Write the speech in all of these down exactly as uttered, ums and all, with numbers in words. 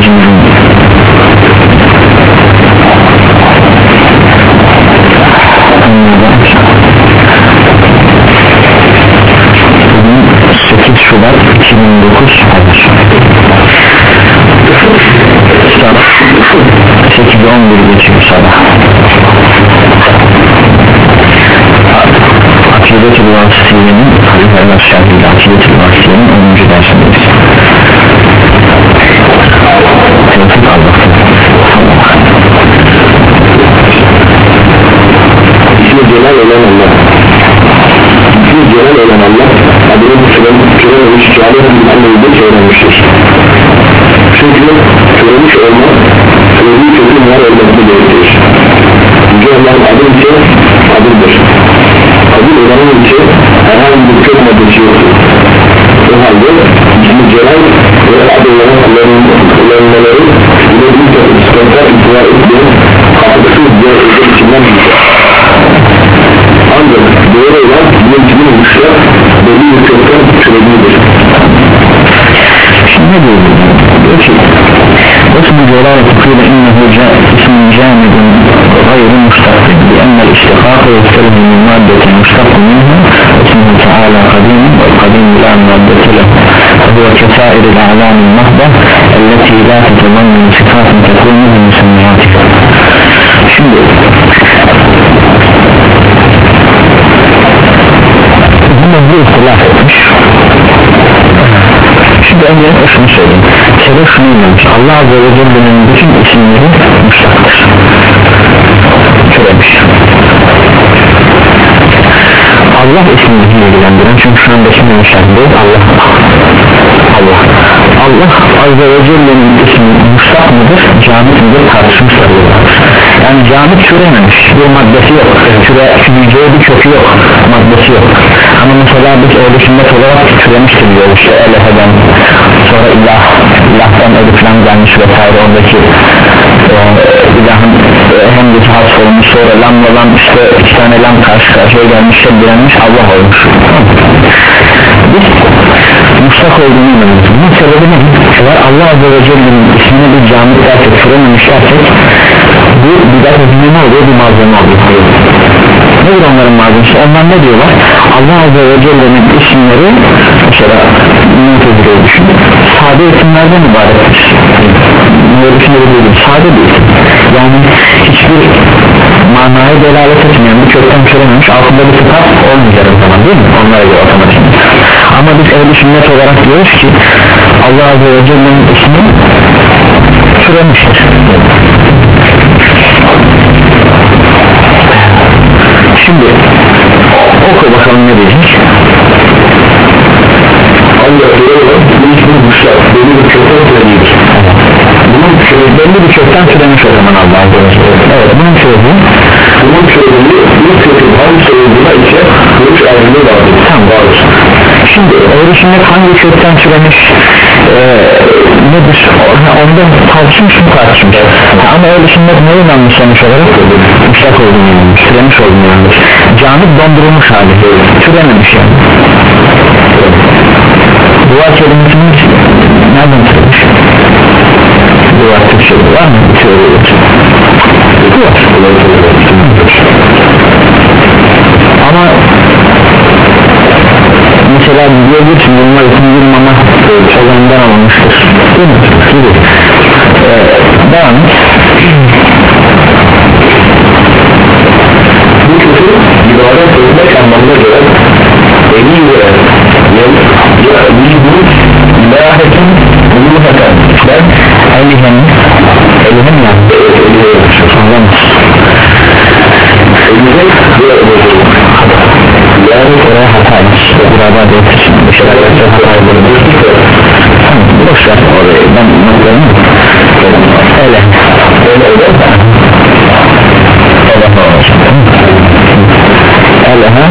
cinin. sekiz Şubat iki bin dokuz sabah sekiz on bir geçiyor sabah. Akidet-ül Vasıtiye'nin Halifeler Şerhi'yle Akidet-ül Vasıtiye'nin onuncu dersindeyiz. Tevfik Allah'tan İsmi Celal olan Allah İsmi Celal olan Allah adını türememiş Câlih'in anlayıda söylenmiştir. Çünkü türemiş olma türemiş kötü var olması gerektir. Yüce Allah'ın adı ise adıdır. Kabul olanın ise herhangi bir kök maddesi yoktur. O halde İsmi Celal ve adı olan Allah'ın kullanmaları ile bir takım sıkıntılar itibar etmeyen hakkısız diğer özel içinden bildir. Ancak doğru olan bilimcinin uçta belli bir kökten türebilir. Şimdi ne diyor? Diyor ki اسم الجلالة قيل إنه جاء اسم جامد غير مشتق لأن الاشتقاق يستلزم من مادة مشتق منها اسمه تعالى قديم والقديم لا مادة له وهو كسائر الأعلام المحضة التي لا تتضمن صفات تكون من مسمياتها. Şimdi bunu bir ihtilaf etmiş. Şimdi önce şunu söyleyeyim. Sebep şunu inanmış. Allah Azze ve Celle'nin bütün isimleri müştaktır. Türemiş. Allah ismini ilgilendiren çünkü şu anda ismini müştaktir. Allah Allah Allah Azze ve Celle'nin ismi müştak mıdır? Camit midir? Tartışmışlar. Yani camit türememiş. Bir maddesi yok. Türe, türeceği bir kökü yok. Maddesi yok. Ama mesela biz öyle sünnet olarak türemiştir diyor. İşte elefeden sonra ilah, ilahtan eliflen gelmiş vesaire oradaki e, ilahın e, hem de hasf olmuş sonra lamla lam işte iki tane lam karşı karşıya gelmiş şeddilenmiş Allah olmuş. Biz müştak olduğunu inanıyoruz. Bunun sebebi ne? Eğer Allah Azze ve Celle'nin ismini bir camit dersek türememiş dersek bu bidat edilme ne oluyor? Bir malzeme oluyor. Nedir onların malzemesi? Onlar ne diyorlar? Allah Azze ve Celle'nin isimleri mesela Mutezile'yi düşün sade isimlerden ibarettir. Böyle isimleri değil, sade bir isim. Yani hiçbir manaya delalet etmeyen bir kökten türememiş altında bir sıfat olmayacak o zaman değil mi? Onlara göre otomatik. Ama biz ehl-i sünnet olarak diyoruz ki Allah Azze ve Celle'nin ismi türemiştir. Şimdi oku bakalım ne diyecek? Allah diyor bu ismi müştak belli bir kökten türemiş. Bunun belli bir kökten türemiş o zaman Allah Azze ve Celle. Evet bunun sebebi bunun sebebi bir kökün hangi sebebine ise görüş ayrılığı vardır. Tamam vardır. Şimdi öyle şimdi hangi kökten türemiş e, nedir? Ondan tartışmış mı tartışmış? Ama öyle şimdi ne inanmış sonuç olarak? Müştak olduğunu inanmış, türemiş olduğunu inanmış. Camit dondurulmuş hali, türememiş yani. Duvar kelimesinin nereden türemiş? Duvar Türkçe'de var mı? Duvar ama mesela diyebilir ki bunlar için bir mama olanından alınmıştır değil mi? Gibi ee, devam et. Bu kötü ibadet etmek anlamına göre emin ve yâbîdû ilâhetin uluheten ben elihem elihem ya elihem yani oraya hataymış burada da yetişim bir şeyler yapacak hatayları boşver orayı ben noktalarım öyle öyle öyle öyle öyle ha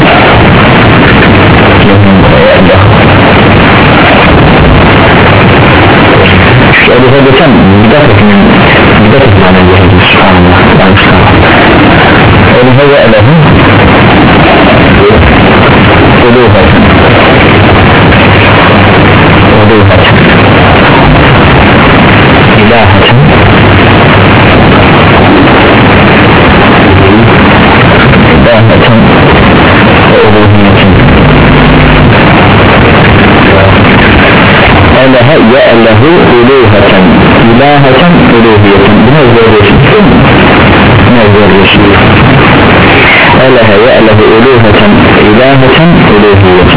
öyle öyle desem bidat etmeyin bidat etmeyin Allah'ın subhanallah öyle öyle öyle uluhat uluhat ilah elehe ye'lehu uluheten ilaheten uluhiyeten. Bunu ezberliyorsun değil mi? Bunu ezberliyorsun. Elehe ye'lehu uluheten ilaheten uluhiyeten.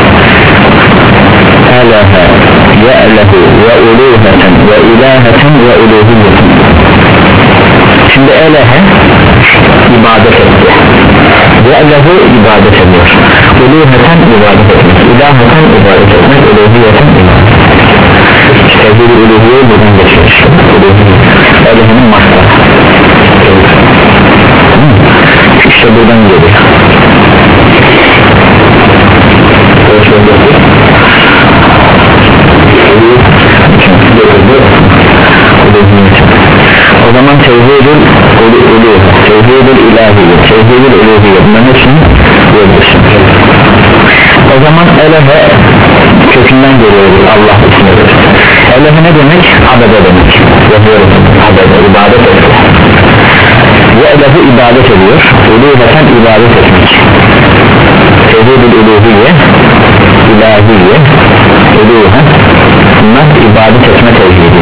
Elehe ye'lehu ve uluheten ve ilaheten ve uluhiyeten. Şimdi elehe ibadet etti, ye'lehu ibadet ediyor, uluheten ibadet etmek, ilaheten ibadet etmek, uluhiyeten ibadet etmek. Tevhid-i uluhiyeyi buradan geçiyor. Elehenin masları işte buradan geliyor. O zaman tevhid-ül uluhiyye, tevhid-ül ilahiyye, tevhid-ül uluhiyye bunların hepsini görüyorsun. O zaman elehe kökünden geliyor Allah ismidir. Elehe ne demek? Abede demek. Yazıyoruz abede, ibadet ediyor. Ve elehe ibadet ediyor. Uluheten ibadet etmek. Tevhid-ül uluhiyye, ilahiyye, uluhe, bunlar ibadet etme tevhidi.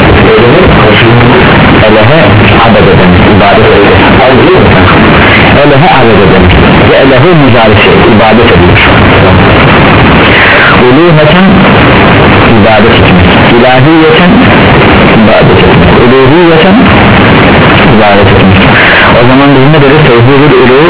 Elehe abed eden, ibadet eden. Elehe abed eden ve elehe mücaresi, ibadet ediyor. Uluheten ibadet etmek, ilahiyeten ibadet etmek, uluhiyeten ibadet etmek. O zaman biz ne deriz? Tevhid-ül uluh,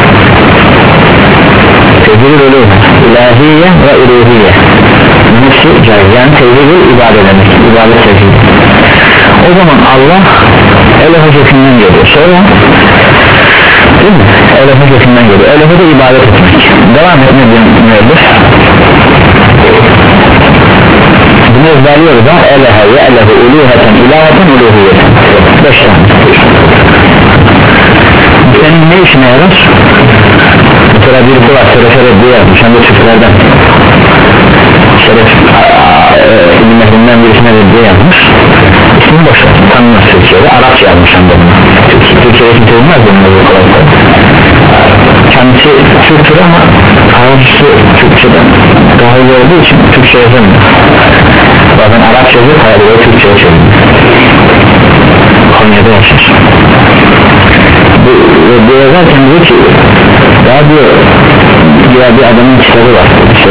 tevhid-ül uluh, ilahiyye ve uluhiyye. Hepsi caiz, yani tevhid-ül ibadet etmek, ibadet tevhid. O zaman Allah elehe kökünden geliyor. Sonra değil mi? Elehe kökünden geliyor. Elehe de ibadet etmek. Devam etme diyor. Bunu ezberliyoruz ha. Elehe ve elehe uluheten ilaheten uluhiyeten. Beş tane. Senin ne işine yarar? Mesela birisi var, Şerefe Reddiye yapmış, hem de Türklerden. Şeref ilimlerinden birisine Reddiye yapmış. İsmi boşver, tanımaz Türkiye'de, Arapça yazmış hem de bunu. Türkiye'de kimse bilmez bunu kolay kolay. Kendisi Türk'tür ama Arapçası Türkçe'den daha iyi olduğu için Türkçe yazamıyor. Bazen Arapça yazıyor, hayalde Türkçe'ye çeviriyor. Konya'da yaşar. Bu, bu yazarken diyor ki ya diyor ya bir adamın kitabı var işte,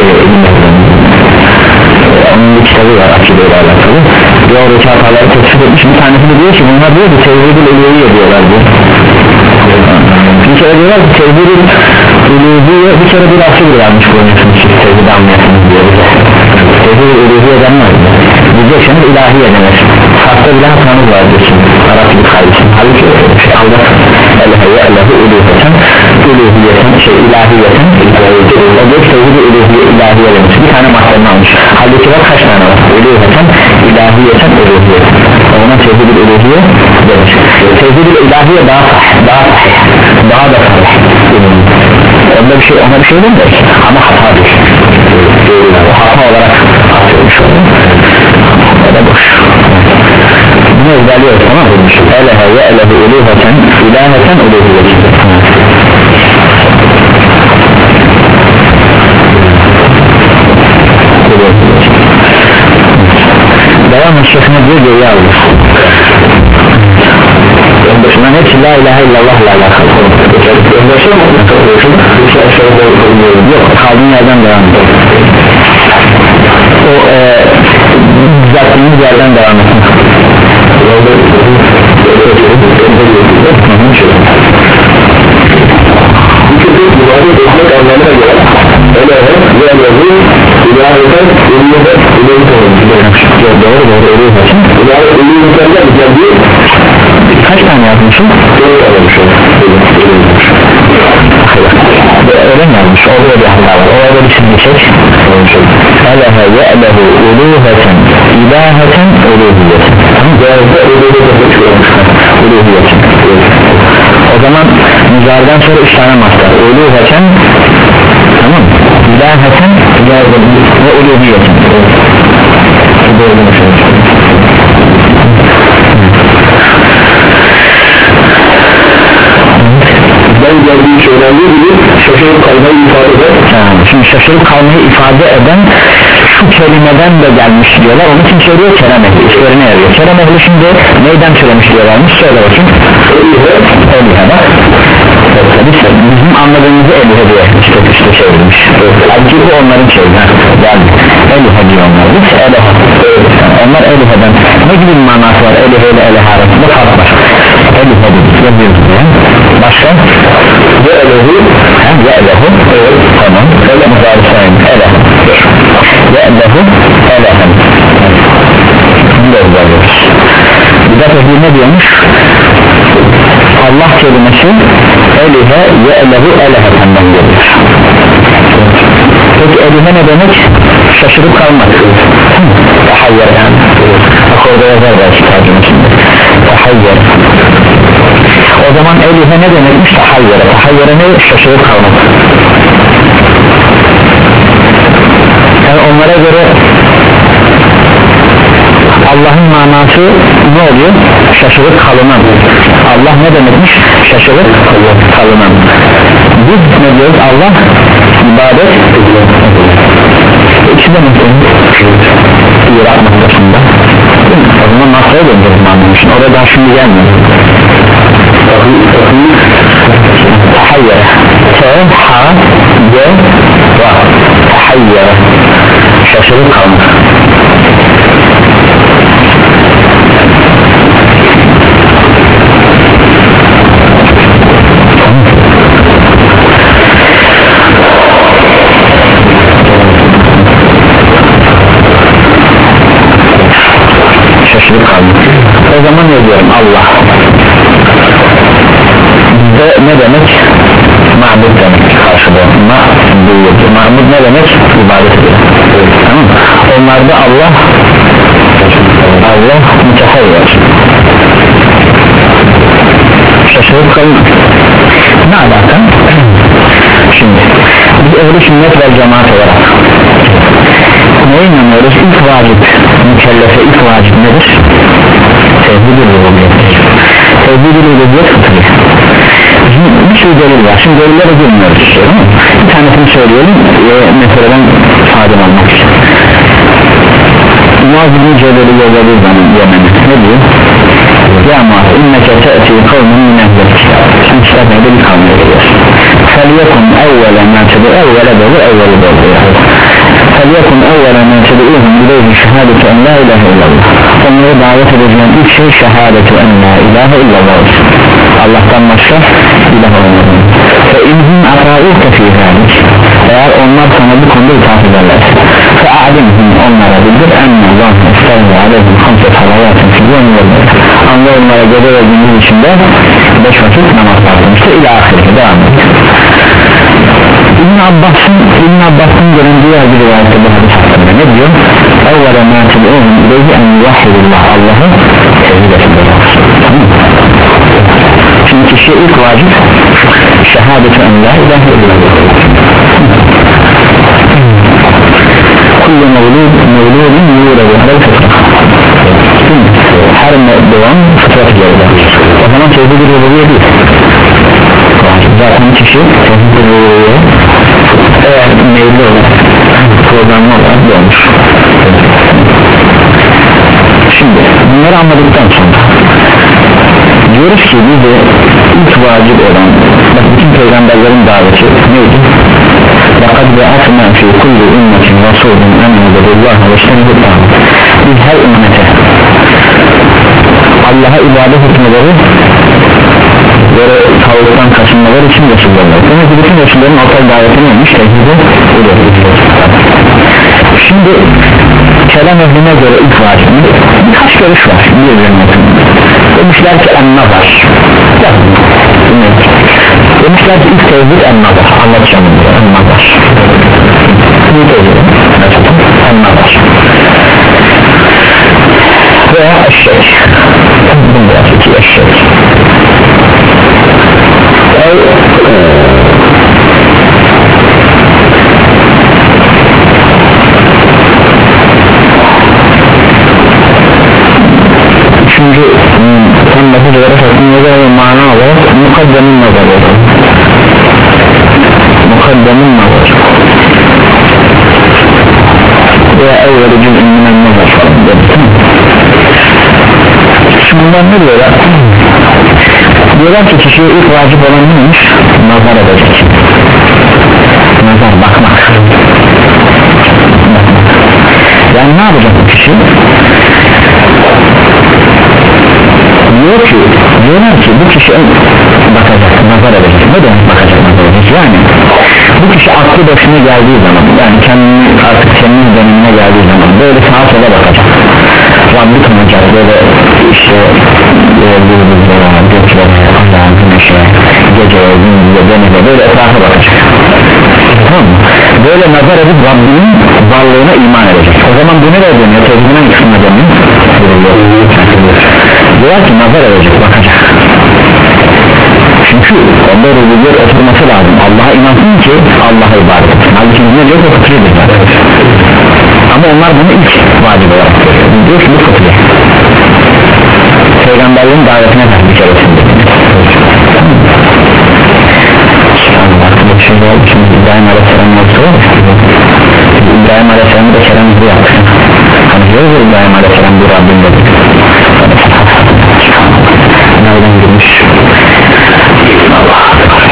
e, onun bir kitabı var akideyle alakalı diyor, oradaki hataları tespit etmiş. Bir tanesi de diyor ki bunlar diyor ki tevhid-ül uluhiyye diyorlar diyor. Bir kere diyorlar ki tevhid-ül uluhiyye bir kere bir asıl vermiş bulunuyorsunuz siz tevhid anlayasınız diyor bize. Tevhid-ül uluhiyye denmez diyecekseniz ilahiye denir. Hatta bile hatanız var diyorsun Arapçılık kaydırsın. Halbuki Allah elehe ve elehe uluhiyeten uluhiyeten şey ilahiyeten o diyor tevhid-ül uluhiyye ilahiye demiş. Bir tane mahtarını almış. Halbuki var kaç tane var? Uluhiyeten ilahiyeten uluhiyeten. O zaman tevhid-ül uluhiyye demiş. Tevhid-ül ilahiye daha daha daha da onda bir şey ona bir şey değil ama hatadır. O hata olarak atılmış olur. O da boş. Bunu ezberliyoruz, tamam mı? Elehe ve elehe uluheten ilaheten uluhiyeten. Devam eşyasına diyor geriye alır. Bunların hepsi la ilahe illallah ile alakalı. Yok, kaldığın yerden devam ediyor. O e, düzelttiğimiz yerden devam etmek. Doğru doğru kaç tane yazmışım? Öyle yazmış, orada bir hata var, orada bir çizgi çek. Elehe ve elehu uluheten ilaheten uluhiyeten. Uluhiyeten. O zaman müzareden sonra üç tane mastar. Uluheten, tamam, ilaheten ve uluhiyeten. Ben geldiği söylendiği gibi şaşırıp kalmayı ifade eder. şimdi şaşırıp kalmayı ifade eden şu kelimeden de gelmiş diyorlar. Onun için söylüyor kerem ehli, işlerine yarıyor. Kerem ehli şimdi neyden söylemiş diyorlarmış, söyle bakayım. Elihe bak, bizim anladığımızı elihe diye işte işte çevrilmiş. Halbuki bu onların şeyi yani elihe diyor onlar, biz elihe, onlar eliheden ne gibi bir manası var? Elihe ile elihe arasında fark var. Elihe yazıyoruz diye başka ya elehu hem ya elehu tamam öyle muzari sayın elehu ya elehu elehem bunu da yazıyoruz. Bir de peki ne diyormuş? Allah kelimesi elihe ya elehu elehemden geliyor. Peki elihe ne demek? Şaşırıp kalmak. Tahayyar yani. Bak orada yazar belki tercümesinde. Tahayyar. O zaman elihe ne demekmiş? Tahayyara. Tahayyara ne? Şaşırıp kalmak. Yani onlara göre Allah'ın manası ne oluyor? Şaşırıp kalınan. Allah ne demekmiş? Şaşırıp kalınan. Biz ne diyoruz? Allah ibadet İkisi de mesela İrad noktasında. O zaman nasıl döneceğiz manmışsın? Orada daha şimdi gelmiyor. Tahayyara T H Y Tahayyara şaşırıp kalmak. Şaşırıp kalmak. O zaman ne diyorum? Allah bizde ne demek? Ma'bud demek karşılığı. Ma'bud. Ma'bud ne demek? İbadet ediyor. Tamam. Onlarda Allah Allah mütehayyir. Şaşırıp kalmak. Ne alaka? Şimdi biz ehli sünnet ve cemaat olarak neye inanıyoruz? İlk vacip mükellefe ilk vacip nedir? Tevhid-i rububiyettir. Tevhid-i rububiyet fıtırı. Bir sürü delil var. Şimdi delillere girmiyoruz. Bir tanesini söyleyelim e, meseleden faydalanmak için. Muaz bin Cebel'i yolladığı zaman Yemen'e ne diyor? Ya Muaz inneke te'ti kavmin min ehlil kitap. Sen kitap evde bir kavmiye geliyorsun. Felyekun evvelen mertebe evvele dolu evveli dolu Felyekun evvelen mertebe'ihim ileyhi şehadeti en la ilahe illallah. Onları davet edeceğim ilk şey şehadeti en la ilahe illallah. Allah'tan başka ilah olmadı. Fe inhum ata'uke fî zâlik. Eğer onlar sana bu konuda itaat ederlerse fe a'limhum onlara bildir enne Allah estağfirullah aleyhim hamse salavatın fiyyon yolları. Anla onlara gece ve gündüz içinde beş vakit namaz kılmıştır. İlâ ahirete devam ediyor. İbn Abbas'ın İbn Abbas'ın gelen diğer bir rivayette bu hadis hakkında ne diyor? Evvela mâtili oğlum ileyhi en yuvahhidullah Allah'ı tevhid etsinler. Şimdi kişiye ilk vacip şehadeti en la ilahe illallah. Kullu mevlud mevludun yuğradı alel fıtra. Her doğan fıtrat geldi. O zaman tevhid-i rububiyye değil. Zaten kişi tevhid-i rububiyye eğer meyilli olur programlı olarak doğmuş. Şimdi bunları anladıktan sonra diyoruz ki bize ilk vacip olan bak bütün peygamberlerin daveti neydi? لَقَدْ بَعَثْنَا فِي كُلِّ اُمَّةٍ رَسُولٍ اَنْ عَبُدُ اللّٰهَ وَاجْتَنِبُ الطَّاغُوتَ. Biz her ümmete Allah'a ibadet etmeleri ve tağuttan kaçınmaları için Resuller var. Demek ki bütün Resullerin ortak daveti neymiş? Tevhid-i rububiyye. Şimdi kelam ehline göre ilk vacip birkaç görüş var birbirine. Demişler ki en-nazar. Demişler ki ilk tevhid en-nazar. Anlatacağım bunu en-nazar. İlk tevhid en-nazar. Veya eşşek. Bunda iki eşşek. Üçüncü tam lafı olarak hakkında mana olarak mukaddemin nazarı mukaddemin nazarı alimler ne diyorlar? Diyorlar ki kişiye ilk vacip olan neymiş? Nazar edecek. Nazar, bakmak. Yani ne yapacak bu kişi? Diyor ki, diyorlar ki bu kişi bakacak, nazar edecek. Ne demek bakacak, nazar edecek? Yani bu kişi aklı başına geldiği zaman, yani kendini artık senin dönemine geldiği zaman böyle sağa sola bakacak. Rabbi tanıyacak, böyle işte yıldızlara, göklere, Allah'ın güneşe, geceye, gündüze, denize, böyle etrafa bakacak. Tamam mı? Böyle nazar edip Rabbinin varlığına iman edecek. O zaman bu nereye dönüyor? Tevhidine kısmına dönüyor. Diyor ki nazar edecek, bakacak. Çünkü onda rububiyet oturması lazım. Allah'a inansın ki Allah'a ibadet etsin. Halbuki ne diyor? O fıtridir zaten. Ama onlar bunu ilk vacip olarak görüyor. Diyor ki bu fıtri. Peygamberlerin davetine bir keresinde. Bir şey oldu şimdi İbrahim Aleyhisselam'ın yoksa var. İbrahim Aleyhisselam'ı da Kerem'de yaptı. Hani diyor ya İbrahim Aleyhisselam bu Rabbim dedi. Nereden girmiş? Allah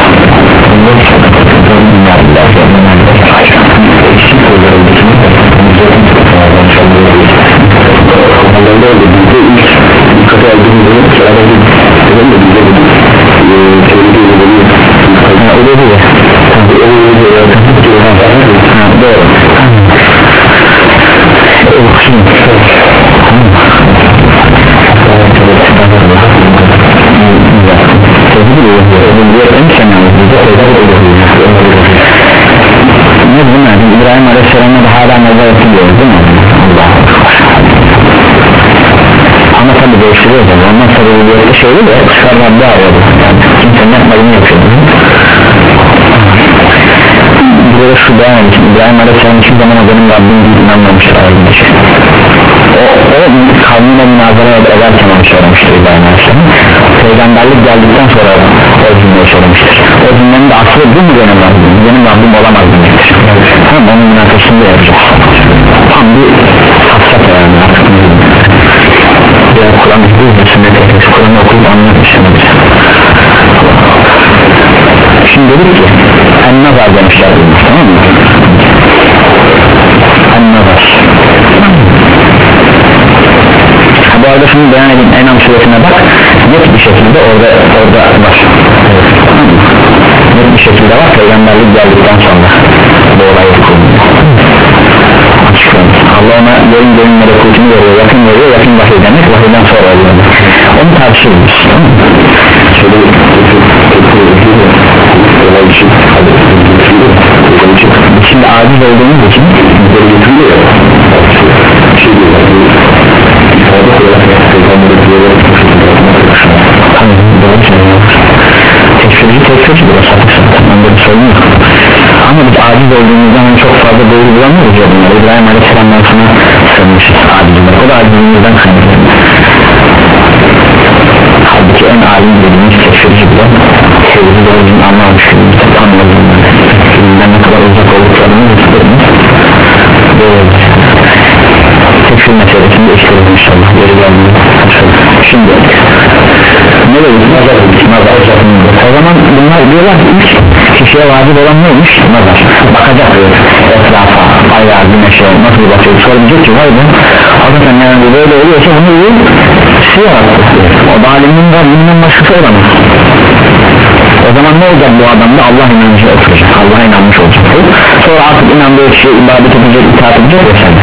İbrahim Aleyhisselam'a da hala nazar etmiyoruz değil mi? Allah ama tabi değiştiriyor zaman ondan sonra bir şey değil de çıkar Rabbi arıyordu yani kimsenin yapmadığını yapıyordu. Burada şu beyan için İbrahim Aleyhisselam için zaman o benim Rabbim değil inanmamıştır ayrılmış. O, o kavmine münazara ederken onu söylemiştir İbrahim Aleyhisselam. Peygamberlik geldikten sonra o cümleyi söylemiştir. O cümlenin de aslı bu mu benim Rabbim? Benim Rabbim olamaz demektir. Tamam onun münakasını yapacağız. Tam bir hafsat yani artık ne diyeyim. Yani Kur'an okuyoruz da sünnet etmiş. Kur'an okuyup anlatmışsınız. Şimdi dedik ki en-nazar demişler demiş, tamam mı? En-nazar. Bu arada şunu beyan edeyim, En'am suresine bak, net bir şekilde orada orada var. Evet. Net bir şekilde var, peygamberlik geldikten sonra bu olayı kuruluyor. Allah ona yerin yerin melekutunu veriyor, yakın veriyor, yakın vahiy demek, vahiyden sonra oluyor. Onu tartışıyoruz. Şöyle şimdi aciz olduğumuz için getiriyor. Şey diyorlar, tekfirci tekfirci de sapık sorun yok. Ama biz aciz olduğumuzdan çok fazla doğru bulamıyoruz ya bunlar. İbrahim Aleyhisselam'dan sonra sığınmışız acizler, o da acizliğimizden kaynaklanıyor. Halbuki en alim dediğimiz tekfirci bile sevgili doğrucunu anlamış günümüzde anlayalım. Günümden ne kadar uzak olduklarını gösteriniz böyle tekfir meselesinde işleriz inşallah geri geldiğinde. Şimdi ne dedik? Nazar dedik. Nazar. O zaman bunlar diyorlar ki ilk kişiye vacip olan neymiş? Nazar. Bakacak etrafa, ayağa, güneşe nasıl bakıyor? Sormayacak ki vay be hakikaten yani böyle oluyorsa bunu iyi şey yarattı. O da alimin var, bunun başkası olamaz. O zaman ne olacak bu adamda? Allah inancı oturacak, Allah'a inanmış olacak. Sonra artık inandığı kişiye ibadet edecek, itaat edecek ve sen de.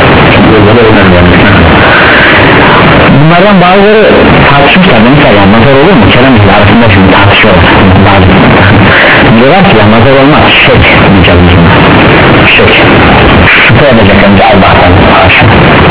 Bunlardan bazıları tartışmışlar, mesela ya nazar olur mu? Kerem ile arasında şimdi tartışıyorlar. Diyorlar ki ya nazar olmaz, şek diyeceğiz biz buna. Şek, şüphe edecek önce Allah'tan karşı.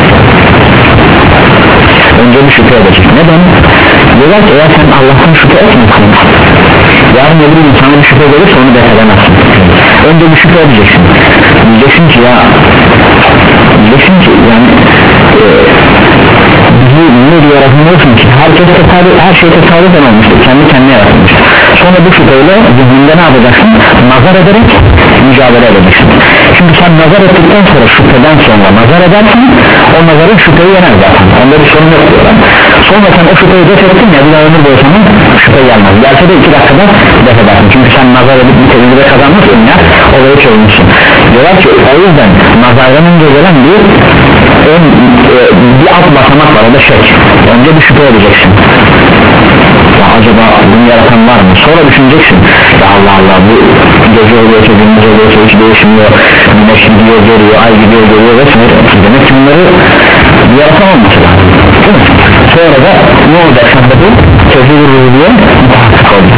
Önce bir şüphe edecek. Neden? Diyorlar ki eğer sen Allah'tan şüphe etmiyorsun, yarın öbür gün sana bir şüphe gelirse onu def edemezsin. Önce bir şüphe edeceksin. Diyeceksin ki ya diyeceksin ki yani e, bizi ne diye yaratılıyorsun ki herkes tesadüf, her şey tesadüfen olmuştur, kendi kendine yaratılmıştır. Sonra bu şüpheyle zihninde ne yapacaksın? Nazar ederek mücadele edeceksin. Çünkü sen nazar ettikten sonra şüpheden sonra nazar edersin, o nazarın şüpheyi yener zaten, onda bir sorun yok diyorlar. sonra sen o şüpheyi def ettin ya bir daha ömür boyu sana şüphe gelmez, gelse de iki dakikada def edersin çünkü sen nazar edip bir tecrübe kazanmışsın ya, olayı çözmüşsün. Diyorlar ki o yüzden nazardan önce gelen bir ön, e, bir alt basamak var, o da şek. Önce bir şüphe edeceksin, ya acaba bunu yaratan var mı, sonra düşüneceksin ya Allah Allah bu gece oluyorsa gündüz oluyorsa hiç değişmiyor, güneş gidiyor geliyor, ay gidiyor geliyor vesaire, demek ki bunları bir yaratan olması lazım, değil mi? Sonra da ne olacak sende bu tevhid-i rububiyye muhakkak olacak.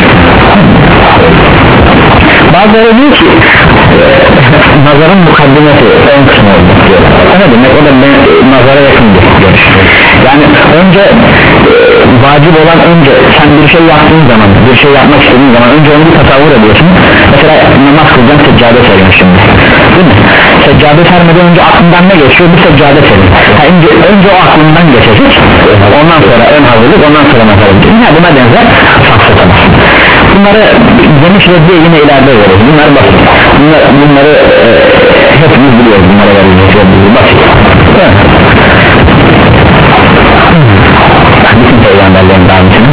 Bazıları diyor ki nazarın mukaddimesi ön kısmı olacak diyor. O ne demek? O da nazara yakındır diyor. Yani önce e, vacip olan, önce sen bir şey yaptığın zaman, bir şey yapmak istediğin zaman önce onu bir tasavvur ediyorsun. Mesela namaz kılacağım, seccade serin şimdi, değil mi? Seccade sermeden önce aklından ne geçiyor? Bir seccade serin. Ha, önce, önce o aklından geçecek, ondan sonra ön hazırlık, ondan sonra nazar edecek. Yine buna benzer safsatamaz. Bunları geniş reddiye yine ileride veririz. Bunlar basit. Bunlar, bunları e, hepimiz biliyoruz. Bunlara veririz. Basit. Evet. Bütün peygamberlerin davasını.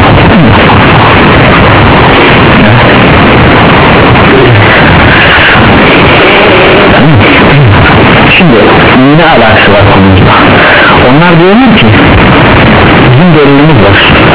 Şimdi ne alakası var konumuzda? Onlar diyorlar ki bizim delilimiz var.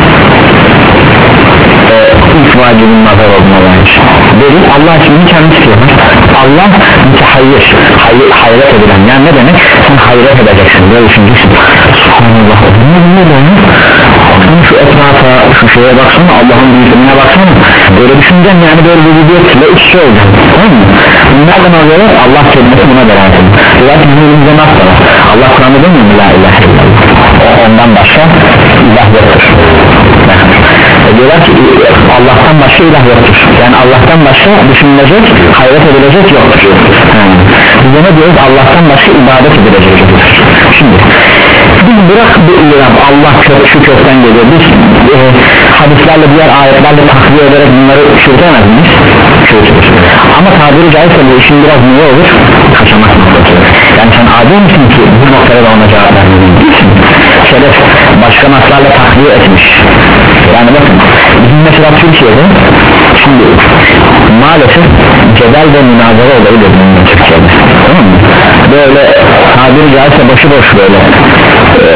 İlk vacibin nazar olmalı. Delil Allah ismini kendisi diyor. Allah mütehayyir, hayır, hayret edilen. Yani ne demek? Sen hayret edeceksin, böyle düşüneceksin. Subhanallah, ne demek? Şu etrafa, şu şeye baksana, Allah'ın büyüklüğüne baksana. Böyle düşüneceksin, yani böyle bir videoyla iç şey olacaksın, tamam mı? Bunlardan alıyorlar, Allah kelimesi buna beraber. Diyorlar ki bizim elimizde nasıl var? Allah Kur'an'da demiyor mu? La ilahe illallah. O ondan başka ilah yoktur. Diyorlar ki Allah'tan başka ilah yoktur. Yani Allah'tan başka düşünülecek, hayret edilecek yoktur. Yani biz ne diyoruz? Allah'tan başka ibadet edilecek yoktur. Şimdi biz bırak bu ilah, Allah kök, şu kökten geliyor. Biz e, hadislerle, diğer ayetlerle takviye ederek bunları çürütemez miyiz? Çürütürüz. Ama tabiri caizse bu işin biraz niye olur? Kaçamak noktası. Yani sen adil misin ki bu noktada da ona cevap vermelisin? Şeref başka naslarla takviye etmiş. Yani bakın bizim mesela Türkiye'de şimdi maalesef cedel ve münazara olayı da bunun Türkiye'de, tamam mı? Böyle tabiri caizse başıboş böyle ee,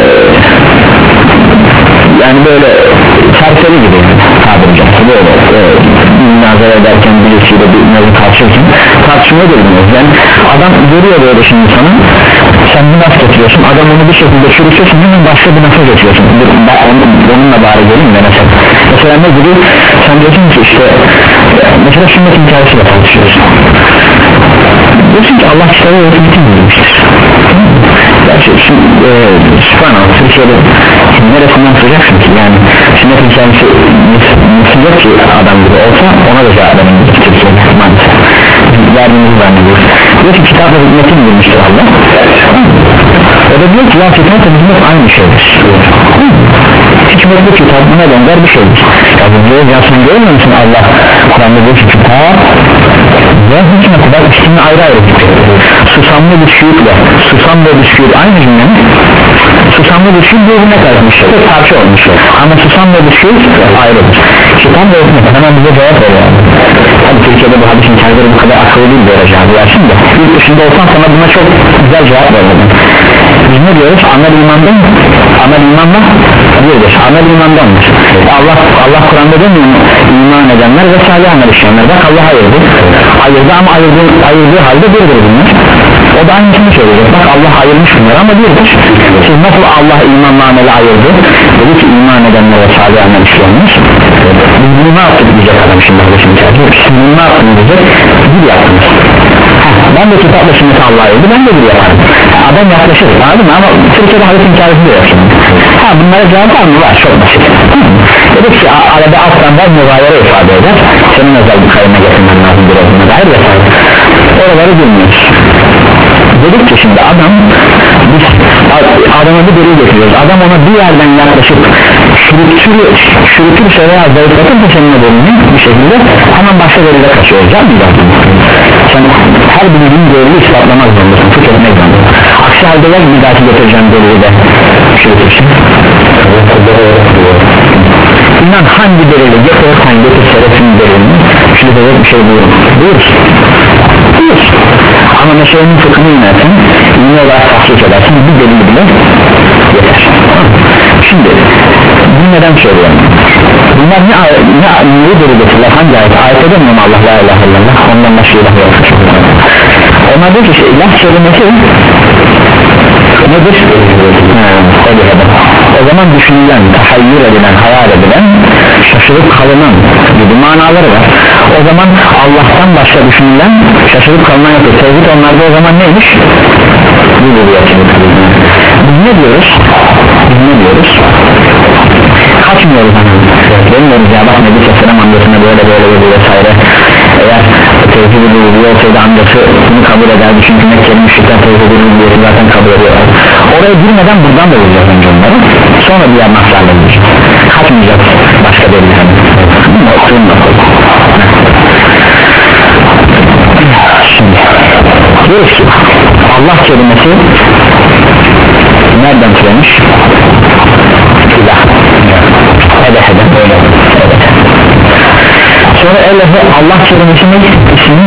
yani böyle serseri gibi tabiri caizse böyle e, münazara ederken birisiyle bir mevzu tartışırken tartışmaya görünüyoruz. Yani adam görüyor böyle şimdi sana, sen bir nas getiriyorsun, adam onu bir şekilde çürütüyorsun, hemen başka bir nasa getiriyorsun. Onunla bari göreyim de mesela mesela ne gibi, sen diyorsun ki işte mesela sünnet hikayesiyle tartışıyorsun, diyorsun ki Allah kitabı öğretmiştir demiştir. Gerçi e, subhanallah Türkiye'de neresinden tutacaksın ki, yani sünnet hikayesi nasıl yok ki adam gibi olsa ona da cevap verilmiştir Türkiye'de maalesef. Verdiğimizi zannediyoruz. Diyor ki kitapla hükmeti indirmiştir Allah. O da diyor ki ya kitapla hükmet aynı şeydir. Hikmetli kitap buna benzer bir şeydir. Ya bu diyor ya sen görmüyor musun Allah Kur'an'da diyor ki kitap ve hikmeti bak ikisini ayrı ayrı tutuyor. Susamlı bisküvitle susam ve bisküvit aynı cümle mi? Susamlı bisküvit birbirine karışmış şey, tek parça olmuş şey. Ama susam ve bisküvit ayrıdır. Kitap ve hikmet hemen bize cevap veriyor. Tabi Türkiye'de bu hadisin kendileri bu kadar akıllı değil böyle cevap versin de yurt dışında olsan sana buna çok güzel cevap verirdim. Biz ne diyoruz? Amel imandan amel imanla birdir. Amel imandandır. Allah, Allah Kur'an'da demiyor mu? İman edenler ve salih amel işleyenler. Bak Allah ayırdı. Ayırdı ama ayırdığı, ayırdığı halde birdir bunlar. O da aynısını söyleyecek. Bak Allah ayırmış bunlar ama birdir. Siz nasıl Allah imanla ameli ayırdı? Dedi ki iman edenler ve salih amel işleyenler. Biz bunu ne yaptık diyecek adam şimdi. Siz bunu ne yaptınız diyecek? Bir yaptınız. Ben de kitapla sünneti Allah'a ayırdı, ben de bir yaparım. Adam yaklaşır, anladın mı? Ama Türkiye'de hadis hikayesi de yok şimdi. Ha bunlara cevap var mı? Var, çok basit. Dedik ki arada alttan var müzayere ifade eder. Senin özel bir kayına getirmen lazım bir olduğuna dair vesaire. Oraları bilmiyoruz. Dedik ki şimdi adam biz adama bir delil getiriyoruz. Adam ona bir yerden yaklaşıp çürütür, çürütürse veya zayıflatırsa seninle delilini bir şekilde hemen başka delile kaçıyoruz. Yapmayacak mı? Sen her bildiğin delili ispatlamak zorundasın, tüketmek zorundasın. Aksi halde ya bir dahaki getireceğim delili de çürütürsün. edecek bir şey buyurun buyursun buyursun ama meselenin fıkhını inersen ilmi olarak tahsis edersin bir delil bile yeter. Şimdi bunu neden söylüyorum? Bunlar ne, ne, neyi delil getirirler? Hangi ayet? Ayette demiyor mu Allah la ilahe illallah ondan başka ilah yok. Onlar diyor ki işte ilah kelimesi nedir? O zaman düşünülen, tahayyür edilen, hayal edilen, şaşırıp kalınan gibi manaları var. O zaman Allah'tan başka düşünülen, şaşırıp kalınan yapıyor. Tevhid onlarda o zaman neymiş? Bu diyor. Biz ne diyoruz? Biz ne diyoruz? Kaçmıyoruz hani. Demiyoruz ya bak Nebi Sesselam amcasına böyle böyle böyle vesaire. Eğer tevhid edildiği olsaydı amcası bunu kabul ederdi çünkü Mekkeli müşrikler tevhid edildiği zaten kabul ediyorlar. Oraya girmeden buradan da bulacağız önce onları. Sonra diğer naslarla bulacağız. Kaçmayacağız başka delilden. Şimdi diyoruz ki Allah kelimesi nereden türemiş? İlah. Evet evet öyle. Evet. Sonra ellefe Allah kelimesi ne? İsmi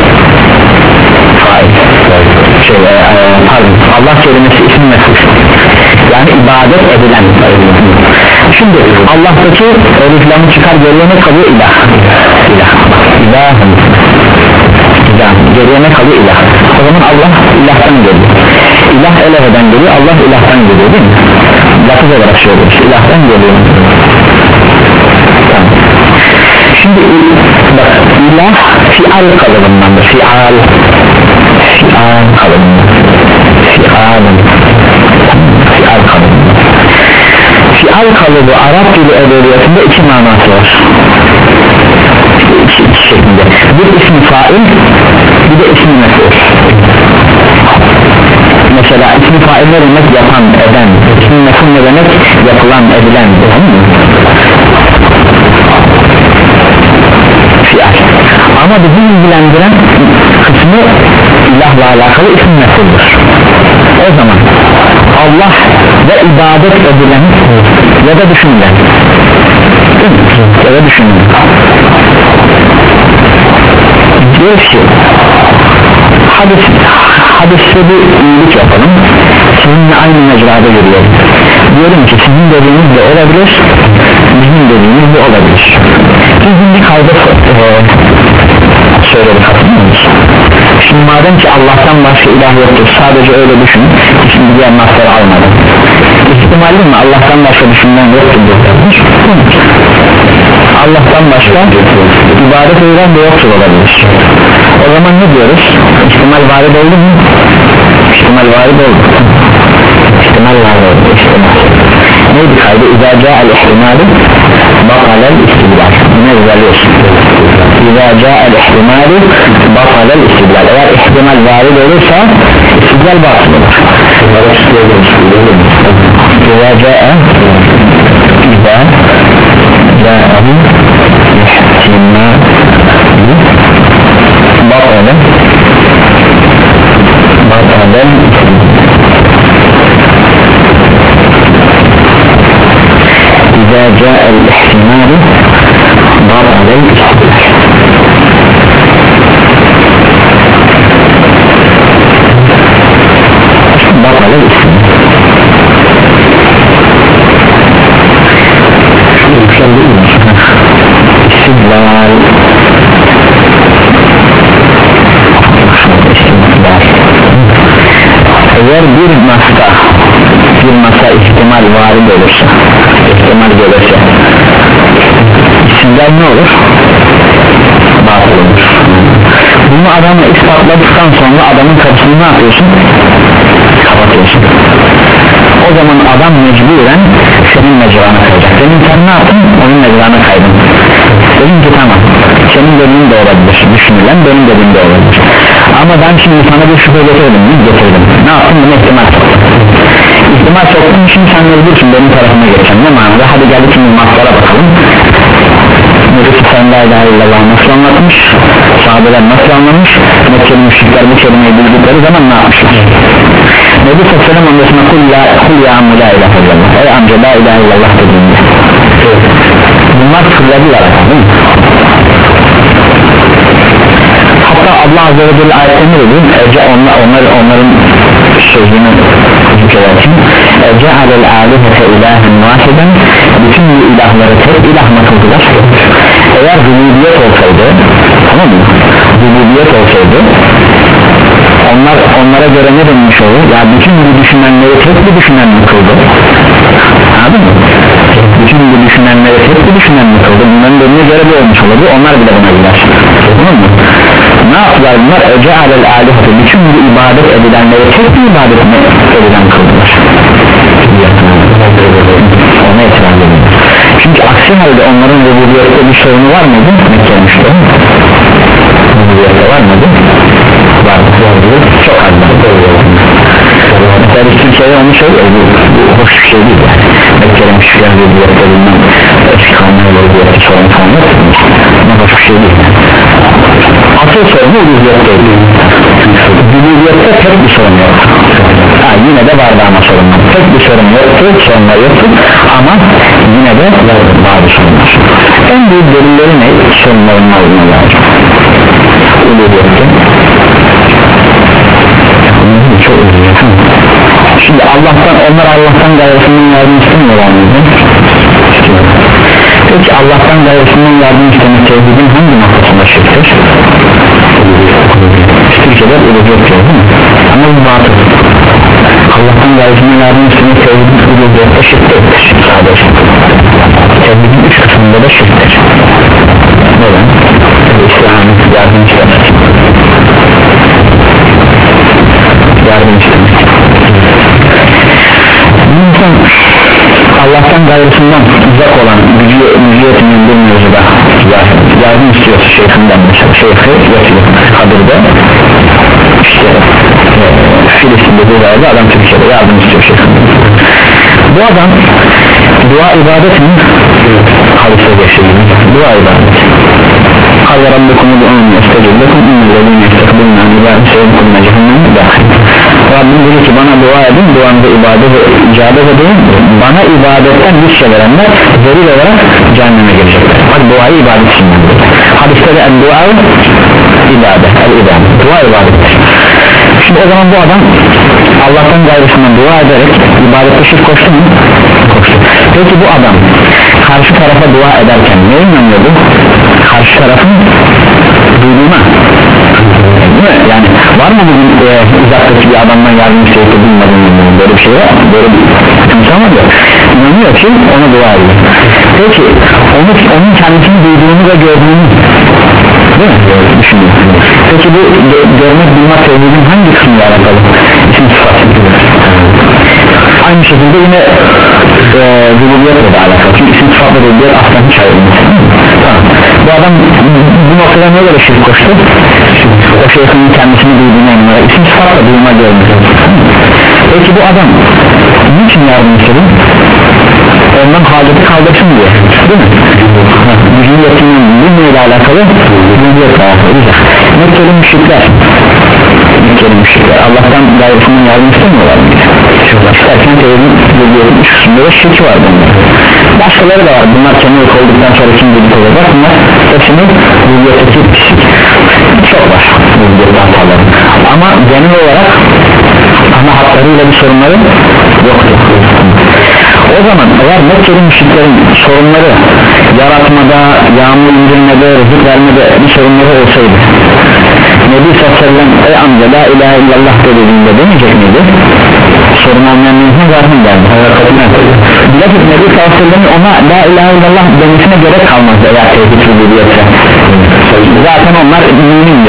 fail. Şey, e, pardon. Allah kelimesi ismi nefis. Yani ibadet edilen. Şimdi Allah'taki eliflamı çıkar geriye ne kalıyor? İlah. İlah. İlah. İlah. Geriye ne kalıyor? İlah. O zaman Allah ilahtan geliyor. İlah elefeden geliyor. Allah ilahtan geliyor değil mi? Lafız olarak söylüyoruz. İlahtan geliyor. Tamam. Şimdi bak ilah fial kalıbındandır. Fial Fial kalıbından Fial Fial kalıbından Fial kalıbı Arap dili edebiyatında iki manası var. İki, iki şeklinde. Bir ismi fail, bir de ismi mef'ul. Mesela ismi fail ne demek? Yapan, eden. İsmi mef'ul ne demek? Yapılan, edilen. Fial. Ama bizi ilgilendiren kısmı ilahla alakalı ismi mef'uldur. O zaman Allah ve ibadet edilen ya da düşünülen ya da düşünülen diyor ki hadis, hadiste bir iyilik yapalım sizinle aynı mecrada yürüyelim diyorum ki sizin dediğiniz de olabilir bizim dediğimiz de olabilir bizim bir kaydı e, söyledik hatırlıyor musun? Şimdi madem ki Allah'tan başka ilah yoktur sadece öyle düşün şimdi diğer nasları almadım ihtimalli mi Allah'tan başka düşünmen yoktur Allah'tan başka ibadet edilen de yoktur olabilir o zaman ne diyoruz ihtimal varid oldu mu ihtimal varid oldu ihtimal varid oldu ihtimal neydi kaydı İzâ câ'el ihtimâli batalel istidlal ne yazıyorsun İzâ câ'el ihtimâli batalel istidlal eğer ihtimal varid olursa istidlal batıl olur İzâ câ'e İzâ câ'el ihtimâli batalel batalel إذا جاء الاحتمال بطل الاستدلال بطل الاستدلال eğer bir masa bir masa ihtimal varid olursa ihtimal gelirse istidlal ne olur? Batıl olur. Bunu adamla ispatladıktan sonra adamın kapısını ne yapıyorsun? Kapatıyorsun. O zaman adam mecburen senin mecrana kayacak. Demin sen ne yaptın? Onun mecrana kaydın. Dedim ki tamam senin dediğin de olabilir düşünülen benim dediğim de olabilir ama ben şimdi sana bir şüphe getirdim mi? Getirdim. Ne yaptın? Bunu ihtimal soktum. İhtimal soktum şimdi sen mecbursun benim tarafıma geçeceğim. Ne manada? Hadi geldik şimdi maslara bakalım. Birisi sen la ilahe illallah nasıl anlatmış? Sahabeler nasıl anlamış? Mekkeli müşrikler bu kelimeyi bildikleri zaman ne yapmışlar? Nebi Sesselam amcasına kul ya, kul ya ammu la ilahe illallah ey amca la ilahe illallah dediğinde bunlar fırladılar değil mi? Allah Azze ve Celle ayette ne dedi? Ece onlar, onlar, onların sözünü zikretin Ece'alel alihete ilahen vahiden, bütün bu ilahları tek ilah mı kıldılar? Eğer rububiyet olsaydı, tamam mı? Rububiyet olsaydı onlar, onlara göre ne denmiş olur? Ya bütün bu düşünenleri tek bir düşünen mi kıldı? Anladın mı? Bütün bu düşünenleri tek bir düşünen mi kıldı? Bunların önüne göre bir olmuş olurdu, onlar bile buna gider. Tamam mı? Ne yaptılar bunlar? Ece'alel alihete, bütün bu ibadet edilenleri tek bir ibadet mi edilen kıldılar? Ona itiraz edilir. Çünkü aksi halde onların rububiyette bir sorunu var mıydı? Mekke'mişti. Rububiyette var mıydı? Var. Çok az. Mesela Türkiye'de onu söylüyor. Bu, bu hoş bir şey değil yani. Mekke'nin müşrikler rububiyette bilmem eski kanunlar rububiyette sorun falan yok. Ama hoş bir şey değil. Asıl sorunu rububiyette değil. Rububiyette tek bir sorun yok. Ha, yine de vardı ama sorunlar. Tek bir sorun yoktu, sorunlar yoktu ama yine de bazı sorunlar. En büyük delilleri ne? Sorunların olduğuna lazım. Rububiyette. Çok üzücü. Şimdi Allah'tan, onlar Allah'tan gayrısından yardım istemiyorlar mıydı? Peki Allah'tan gayrısından yardım istemek tevhidin hangi noktasında şirktir? Türkiye'de ulubiyet diyor değil mi? Ama bu batıl. Allah'tan gayrısından yardım istemek tevhidin ulubiyette şirktir. Sadece tevhidin üç kısmında da şirktir. Neden? İstihamet, yardım istemek, yardım istemek. İnsan Allah'tan gayrısından uzak olan gücü, gücü yetmeyen bir mevzuda yardım istiyorsa şeyhinden, mesela şeyhi yatıyor Kadir'de, işte e, Filistin'de bir yerde adam Türkiye'de yardım istiyor şeyhinden. Bu adam dua ibadet mi? Hadise geçiyor. Dua ibadet. Kâle Rabbukum ud'ûni estecib lekum innellezîne yestekbirûne an ibâdeti seyedkhulûne cehenneme dâhilîn. Rabbim dedi ki bana dua edin, duanıza ibadet icabet edin, bana ibadetten yüz verenler zelil olarak cehenneme girecekler. Bak duayı ibadet için. Hadiste de dua ibadet, el ibadet, dua ibadettir. Şimdi o zaman bu adam Allah'tan gayrısından dua ederek ibadette şirk koştu mu? Koştu. Peki bu adam karşı tarafa dua ederken neye inanıyordu? Karşı tarafın duyduğuna. Değil mi? Yani var mı bugün e, uzaktaki bir adamdan yardım isteyip de bulmadığını, böyle bir şey var mı? Böyle bir insan var ya, inanıyor ki ona dua ediyor. Peki onu, onun kendisini duyduğunu ve gördüğünü, değil mi? Düşünüyor. Peki bu görmek, bilmek tevhidin hangi kısmıyla alakalı? İsim sıfat. Aynı şekilde yine e, rububiyetle de alakalı. Çünkü isim sıfatla rububiyet asla hiç ayrılmaz. Tamam. Bu adam bu noktada ne göre şirk koştu? O şeyhinin kendisini duyduğuna inanıyor. İsim sıfatla duyma görmüyor. Peki bu adam niçin yardım istedi? Ondan haceti kaldırsın diye, değil mi? Gücün yetinin bilmeyle alakalı, rububiyetle alakalı. Mekkeli müşrikler, Mekkeli müşrikler Allah'tan gayrısından yardım istemiyorlar mı? İsterken tevhidin rububiyetin üç kısmında da şirki var bunlar. Başkaları da var, bunlar kendi yok olduktan sonra kim dedik olacak, bunlar hepsini rububiyetteki çok var, rububiyette hataları. Ama genel olarak ana hatlarıyla bir sorunları yoktur. O zaman eğer Mekkeli müşriklerin sorunları yaratmada, yağmur indirmede, rızık vermede bir sorunları olsaydı, Nebi sallallahu aleyhi ve sellem ey amca la ilahe illallah dediğinde demeyecek miydi? Sorun olmayan mümkün varmı derdi? Bilakis Nebi sallallahu aleyhi ve sellem ona la ilahe illallah demesine gerek kalmazdı eğer tevhid rububiyetse. Zaten onlar mümindi.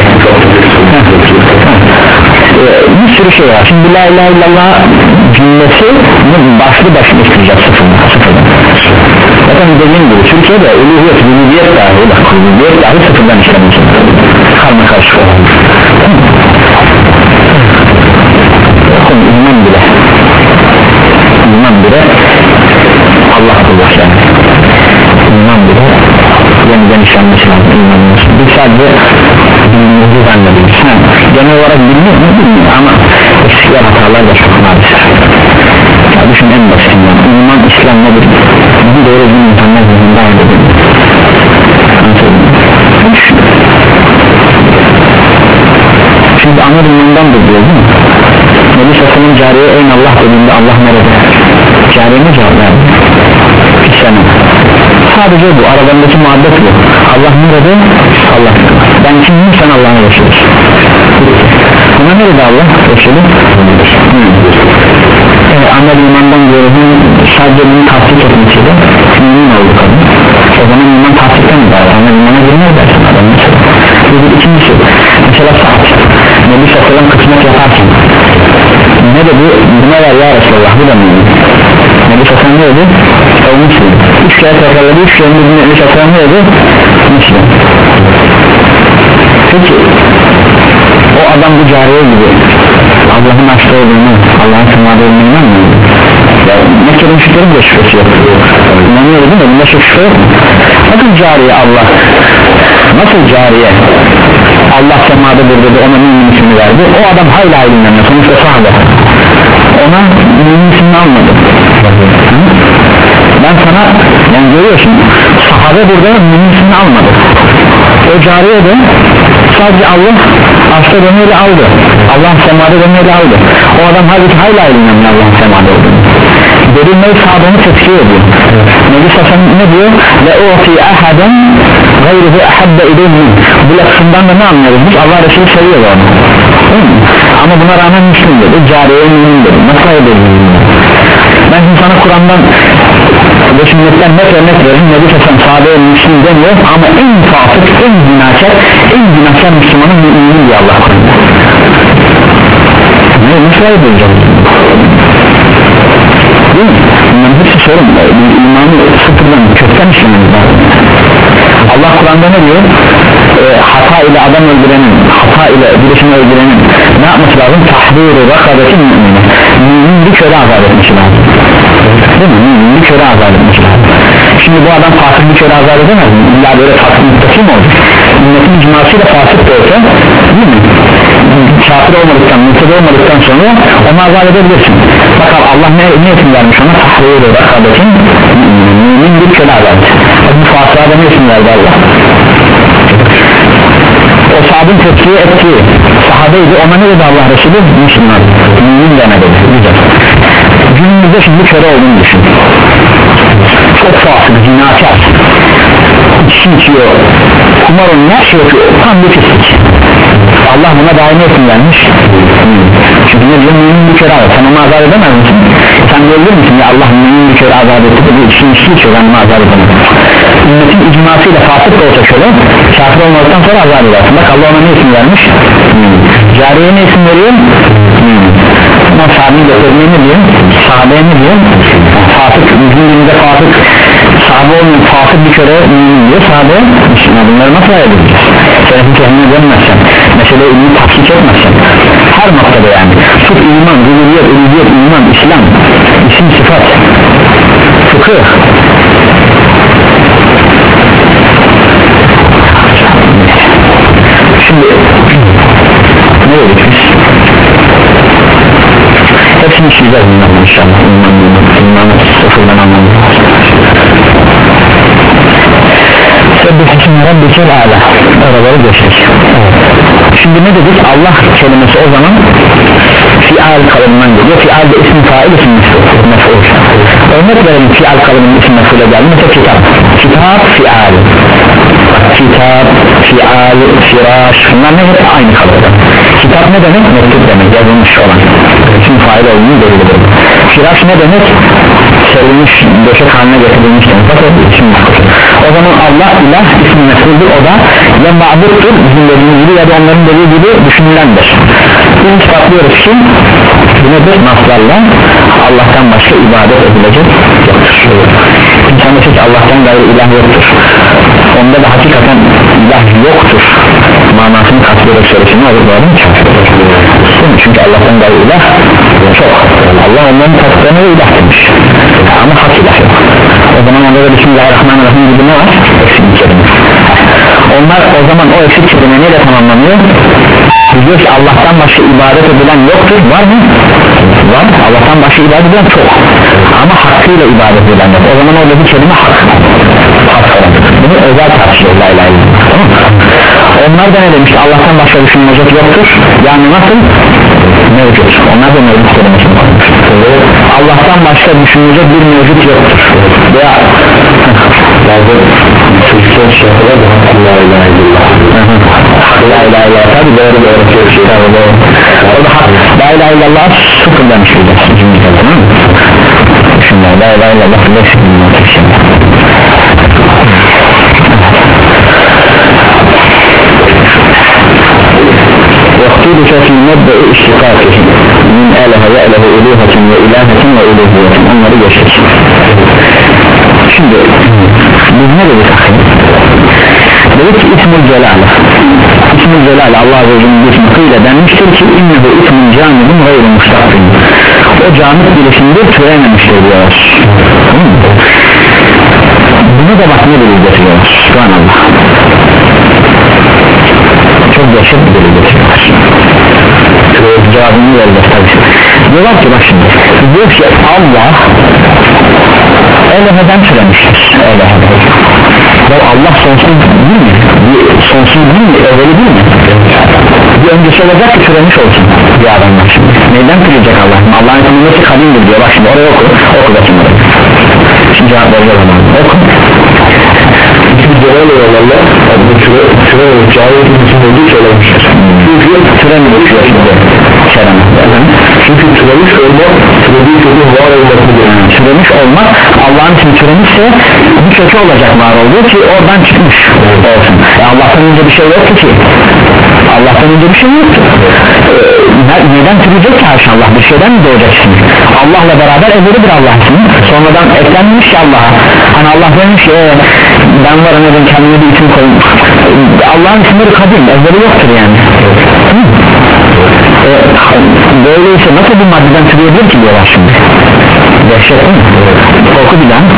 Bir sürü şey var. Şimdi la ilahe illallah cümlesi başlı başına isteyecek sıfırdan. Zaten dediğim gibi Türkiye'de uluhiyet, rububiyet dahi bak rububiyet dahi sıfırdan işlemiş. Karma karşı olan. İman bile İman bile Allah Allah yani. İman bile yeniden işlenmesi lazım imanımız. Biz sadece bilmiyoruz zannediyoruz. Genel olarak bilmiyor mu? Bilmiyor ama eskiler hatalar da çok maalesef. Ya düşün en basitinden iman İslam nedir? Bunu doğru bir insanlar zihninde aynı değil. imandandır diyor değil mi? Nebi Sassan'ın cariye ey Allah dediğinde Allah nerede? Cariye mi cevap verdi? Senin. Sadece bu aralarındaki muhabbet bu. Allah nerede? Allah. Ben kimim, sen Allah'ın Resulü. Buna nerede Allah Resulü? Evet, amel imandan görüldüğün sadece bunu tasdik etmesiyle mümin oldu kadın. O zaman iman tasdikten mi bağlı? Amel imana girmez dersin adam mesela. Bu bir ikincisi. Mesela saat. Nebi Sassan'ın kısmet yaparken ne dedi? Buna ver ya Resulullah, bu da mümin. Nebi Sassan ne dedi? Olmuşsun. Üç kere tekrarladı, üç kere Nebi Sassan ne dedi? Müslüm. Peki o adam bu cariye gibi Allah'ın aşkı olduğunu, Allah'ın semada olduğunu inanmıyor. Ya Mekke'de müşriklerin de şüphesi yok. İnanıyor değil mi? Bunda şüphe yok mu? Bakın cariye Allah. Nasıl cariye? Allah semadadır dedi, ona mümin ismini verdi. O adam hayla ilimlenme, sonuçta sahabe. Ona mümin ismini almadı. Ben sana, yani görüyorsun, sahabe burada mümin ismini almadı. O cariye de sadece Allah aşkta demeyle aldı. Allah semada demeyle aldı. O adam halbuki hayla ilimlenme Allah'ın semada olduğunu. Derinmeyi sahabını tepki ediyor. Nebi Sassan ne diyor? Ve o fi ahaden gayrihi ahabbe ileyhi. Bu lafından da ne anlıyoruz biz? Allah Resulü seviyor onu. Ama buna rağmen Müslüm dedi, cariyeye mümin dedi. Nasıl edelim? Ben sana Kur'an'dan ve sünnetten net örnek verin. Nebi Sassan sahabeye Müslüm demiyor ama en fasık, en günahkar, en günahkar Müslümanın müminin diye Allah koyuyor. Ne? Nasıl edelim? Değil mi? Bunların hepsi sorun. İmanı sıfırdan, kökten işlememiz lazım. Allah Kur'an'da ne diyor? E, hata ile adam öldürenin, hata ile birisini öldürenin ne yapması lazım? Tahrir-i rakabeti mümine. Mümin bir köle azat etmesi lazım. Değil mi? Mümin bir köle azat etmesi lazım. Şimdi bu adam fasık bir köle azat edemez mi? İlla böyle fasık mutlaka mı olacak? Ümmetin icmasıyla fasık da olsa, değil mi? Kafir olmadıktan, mutlaka olmadıktan sonra onu azat edebilirsin. Bakalım Allah ne, ne isim vermiş ona? Tahrir-i rakabeti mümin bir köle azat. Bu fasığa da ne isim verdi Allah? O sahabın tepkiye ettiği sahabeydi, ona ne dedi Allah Resulü? Müslüman, mümin demedi. Güzel. Günümüzde şimdi köre olduğunu düşün. Çok fasık, zinakar, içki içiyor, kumar oynuyor, her şey yapıyor, tam bir pislik. Allah buna daimi etsin vermiş. Çünkü ne diyor? Mümin bir köre azat. Sen onu azat edemez misin? Sen görülür müsün ya Allah mümin bir köre azat etti de içki içki içiyor, ben bunu azat edemem. Ümmetin icmasıyla fasık da olsa şöyle, kafir olmadıktan sonra azat edersin. Bak Allah ona ne isim vermiş? Cariyeye ne isim veriyor? Ama sahabeyi getirmeye ne diyor? Sahabeye ne diyor? Fasık, bizim dilinde fasık, sahabe olmuyor, fasık bir köre diyor, sahabe bunları nasıl ayıracağız? Selefin kendine dönmezsen, meseleyi ilmi tahkik etmezsen, her noktada yani tut iman, rububiyet, uluhiyet, iman, İslam, isim, sıfat, fıkıh. Şimdi ne dedik biz? Hepsini işleyeceğiz inşallah. İmanı sıfırdan anlamı. Sebbihisine Rabbikel Âlâ. Oraları geçtik. Şimdi ne dedik? Allah kelimesi o zaman fial kalıbından geliyor. Fial de isim fail, isim mef'ul. Örnek verelim fial kalıbının isim mef'ule geldi. Mesela kitap. Kitap fial. Kitap, fial, firaş. Bunlar ne? Hep aynı kalıbı. Kitap ne demek? Mektup demek. Yazılmış olan. İsim fail olduğunu belirliyor. Firaş ne demek? Serilmiş, döşek haline getirilmiş demek. Bakın isim mef'ul. O zaman Allah ilah ismi mef'uldür. O da ya ma'buttur bizim dediğimiz gibi ya da onların dediği gibi düşünülendir. Biz ispatlıyoruz ki bu nedir? Naslarla Allah'tan başka ibadet edilecek yoktur. İnsan da ki Allah'tan gayrı ilah yoktur. Onda da hakikaten ilah yoktur manasını kastederek söylesin, ne olur bu adam kafir olur. Çünkü Allah'tan gayrı ilah çok. Allah onların tatlarına ilah demiş ama hak ilah yok. O zaman onda da Bismillahirrahmanirrahim gibi ne var? Eksik kelime. Onlar o zaman o eksik kelime neyle tamamlanıyor? Diyor ki Allah'tan başka ibadet edilen yoktur. Var mı? Var. Allah'tan başka ibadet edilen çok. Ama hakkıyla ibadet edilen yok. O zaman oradaki kelime hak. Hak. Bunu özel tartışıyor. Tamam mı? onlar da ne demişti? Allah'tan başka düşünülecek yoktur. Yani nasıl? Mevcut. Onlar da mevcut kelimesini koymuş. Allah'tan başka düşünülecek bir mevcut yoktur. Veya bazı çocuklar şarkılar da hakkı la ilahe illallah. La ilahe illallah tabi doğru doğru şey tabi doğru. O da hak la ilahe illallah sıfırlamış olacak. Tamam mı? Şimdi la ilahe illallah sıfırlamış olacak. واختلف في مبدأ اشتقاقه من آله يأله إلوهة وإلهة وإلوهية onları geçtik. Şimdi biz ne dedik akıl? Dedik ki İsmül Celale İsmül Celale Allah Azze ve Celle'nin ismiyle denmiştir ki innehu ismin camidun gayru muştakfin. O camid bileşimdir türememiştir diyorlar. Bunu da bak ne delil getiriyorlar. Subhanallah. Çok dehşet bir delil getiriyorlar. Cevabını verdiler tabi. Diyorlar ki bak şimdi diyor ki Allah Elehe'den türemiştir. Elehe'den ya Allah sonsuz değil mi? Bir sonsuz değil mi? Evveli değil mi? Bir öncesi olacak ki türemiş olsun bir adamlar şimdi. Neyden türeyecek Allah? Allah'ın tanımlısı kadimdir diyor. Bak şimdi oraya oku. Oku bakayım oraya. Şimdi cevap veriyor zaman. Oku. Hiçbir celal olanlarla bu türe türe cahil için olduğu söylemiştir. Çünkü türemiş diyor şimdi. Kerem. Çünkü türemiş olmak türediği kökün var olmasıdır. Türemiş olmak Allah'ın için türemişse bir kökü olacak var olduğu ki oradan çıkmış olsun. E Allah'tan önce bir şey yoktu ki. Allah'tan önce bir şey yoktu. Ee, neden türeyecek ki Allah? Bir şeyden mi doğacak şimdi? Allah'la beraber evvelidir Allah'ın. Sonradan eklenmiş ki Allah'a. Hani Allah demiş ki ee, ben varım edin kendime bir isim koyun. Allah'ın isimleri kadim. Evveli yoktur yani. Hı? Ee, böyleyse nasıl bir maddeden türeyebilir ki diyorlar şimdi? Dehşet değil mi? Oku bir daha.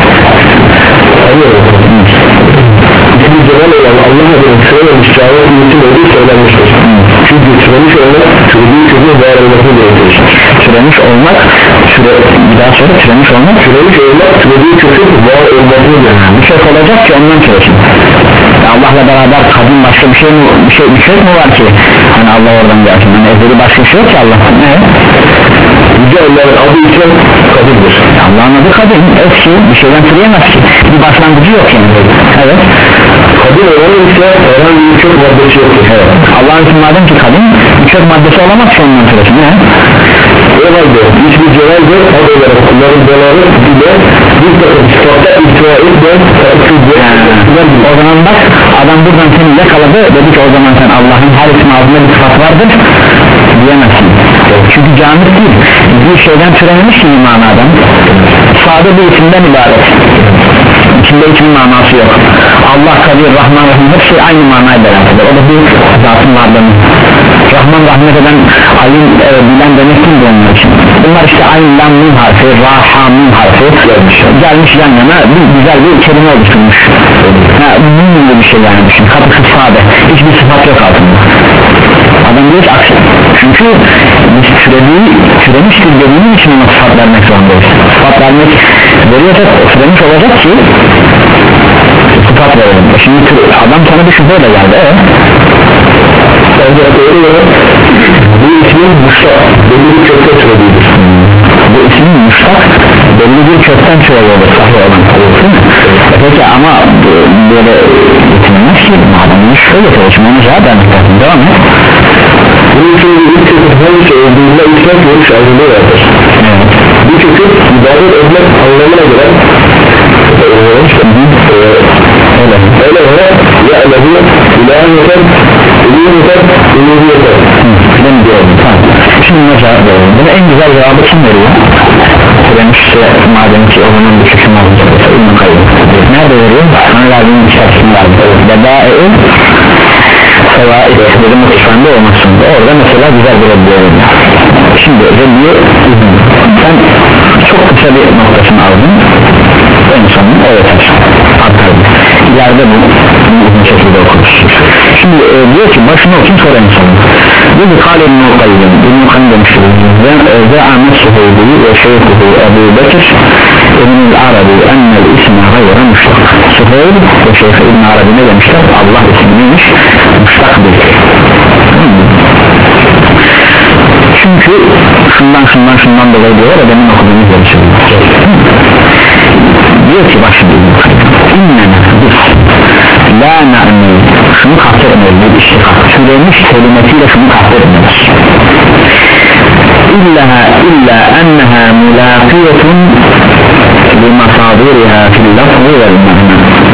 İsmi celal olan Allah'a göre türememiş cahil ümitim olduğu söylenmiştir. Çünkü türemiş olmak türediği kökün var olmasını gerektirir. Türemiş olmak türe, bir daha sonra türemiş olmak türemiş olmak türediği kökün var olmasını gerektirir. Bir kök olacak ki ondan türesin. Allah'la beraber kadın başka bir şey mi, bir şey, bir şey mi var ki? Hani Allah oradan gelsin. Hani ezeli başka bir şey yok ki Allah'ın. Ne? Yüce Allah'ın adı için kadındır. Allah'ın adı kadın. Eski bir şeyden türeyemez ki. Bir başlangıcı yok yani. Evet. Kadın olanın ise herhangi bir kök maddesi yoktur. Evet. Allah'ın için madem ki kadın bir kök maddesi olamaz ki ondan türesin. Ne? O halde hiçbir celalde ad olarak kulların beları bile bir takım sıfatta ihtiva etmeyen o zaman bak adam buradan seni yakaladı dedi ki o zaman sen Allah'ın her ismi ağzında bir sıfat vardır diyemezsin. Çünkü camit değil bir şeyden türememiş ki bir manadan sade bir isimden ibaret. İçinde hiçbir manası yok. Allah, Kadir, Rahman, Rahim hepsi aynı manayla beraber. O da bir zatın varlığını. Rahman, rahmet eden, alim, e, bilen demek değil onlar için. Bunlar işte aynı lam mim harfi, raha mim harfi gelmiş, gelmiş yan yana bir güzel bir kelime oluşturmuş. Ha, bunun bir şey yani düşün. Katıksız sade. Hiçbir sıfat yok altında. Adam diyor ki aksi. Çünkü biz türediği, türemiştir dediğimiz için ona sıfat vermek zorundayız. Sıfat vermek veriyorsak türemiş olacak ki sıfat verelim. Şimdi adam sana bir şüpheyle geldi. Evet. Bu ismin muştak belli bir kökten türediğidir. Bu ismin muştak belli bir kökten türediğidir. Peki ama böyle getirmez ki adamın şöyle çalışma onu cevap vermek lazım. Devam et. Bunun için bir kökün hangisi olduğunda ispat görüş ayrılığı vardır. Bu kökün ibadet etmek anlamına göre öyle öyle öyle ya'lehu ilahiyeten ilahiyeten ilahiyeten ben diyorum tamam. Şimdi ne cevap veriyorum? Bunu en güzel cevabı kim veriyor? Demişse madem ki o zaman bir köküm olacak İbn-i Kayyum nerede veriyor? Anladığım bir şarkısını verdi Bedâ-i Sevâid dedim mutlaka olmasın orada mesela güzel bir reddiye veriyor. Şimdi reddiye sen çok kısa bir noktasını aldın en sonunda evet aktardı ileride bu bu şekilde okuruz. Şimdi e, diyor ki başını okuyayım sonra en sonunda diyor ki Kâle İbn-i Kayyum İbn-i Kayyum demiştir ve Ahmet Suheybi ve Şeyhuhu Ebu Bekir İbn-i Arabi ennel isme gayra müştak Suheyb işte Şeyh İbn Arabi ne demişler? Allah ismiymiş, müştak değil. Çünkü şundan şundan şundan dolayı diyor ya, benim okuduğumuz gibi söylüyor. Diyor ki bak şimdi, İnnena biz la na'ni, şunu kastetmiyoruz, bir iştikak türemiş kelimesiyle şunu kastetmiyoruz. İllaha illa enneha mulaqiyetun limasadiriha fil lafzi vel ma'na,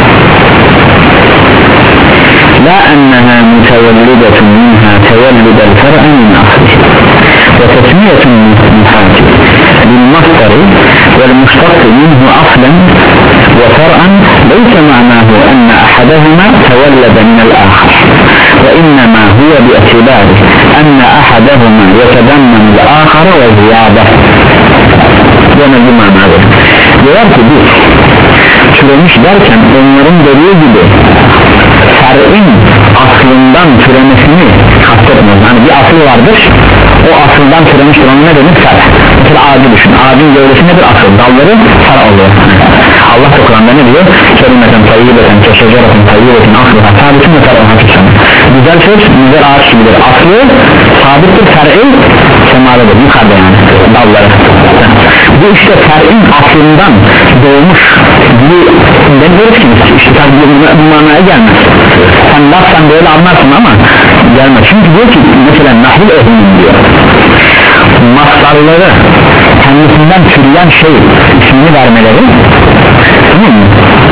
la enneha mutevellidatun minha tevellidel fer'a min aslihi ve tesmiyetun muhati للمصدر والمشتق منه أصلا وفرعا ليس معناه أن أحدهما تولد من الآخر وإنما هو باعتباره أن أحدهما يتضمن الآخر وزيادة. Yine bir manadır. Diyor ki biz türemiş derken onların dediği gibi fer'in aslından türemesini kastetmiyoruz. Yani bir asıl vardır, o asıldan türemiştir, onun ne denir? Fer. Mesela ağacı düşün, ağacın gövdesi nedir? Asıl, dalları fer oluyor. Allah da Kur'an'da ne diyor? Kerimeten tayyibeten keşeceretin tayyibetin aslıha sabitin ve fer'in hakikaten. Güzel söz, güzel ağaç gibidir. Aslı sabittir, fer'i semalıdır, yukarıda yani dalları. Bu işte fer'in aslından doğmuş gibi deniyoruz ki işte tabi bu manaya gelmez. Sen laftan böyle anlarsın ama gelmez. Çünkü diyor ki mesela nahil ehlinin diyor, mastarları kendisinden türeyen şey ismini vermeleri, tamam mı?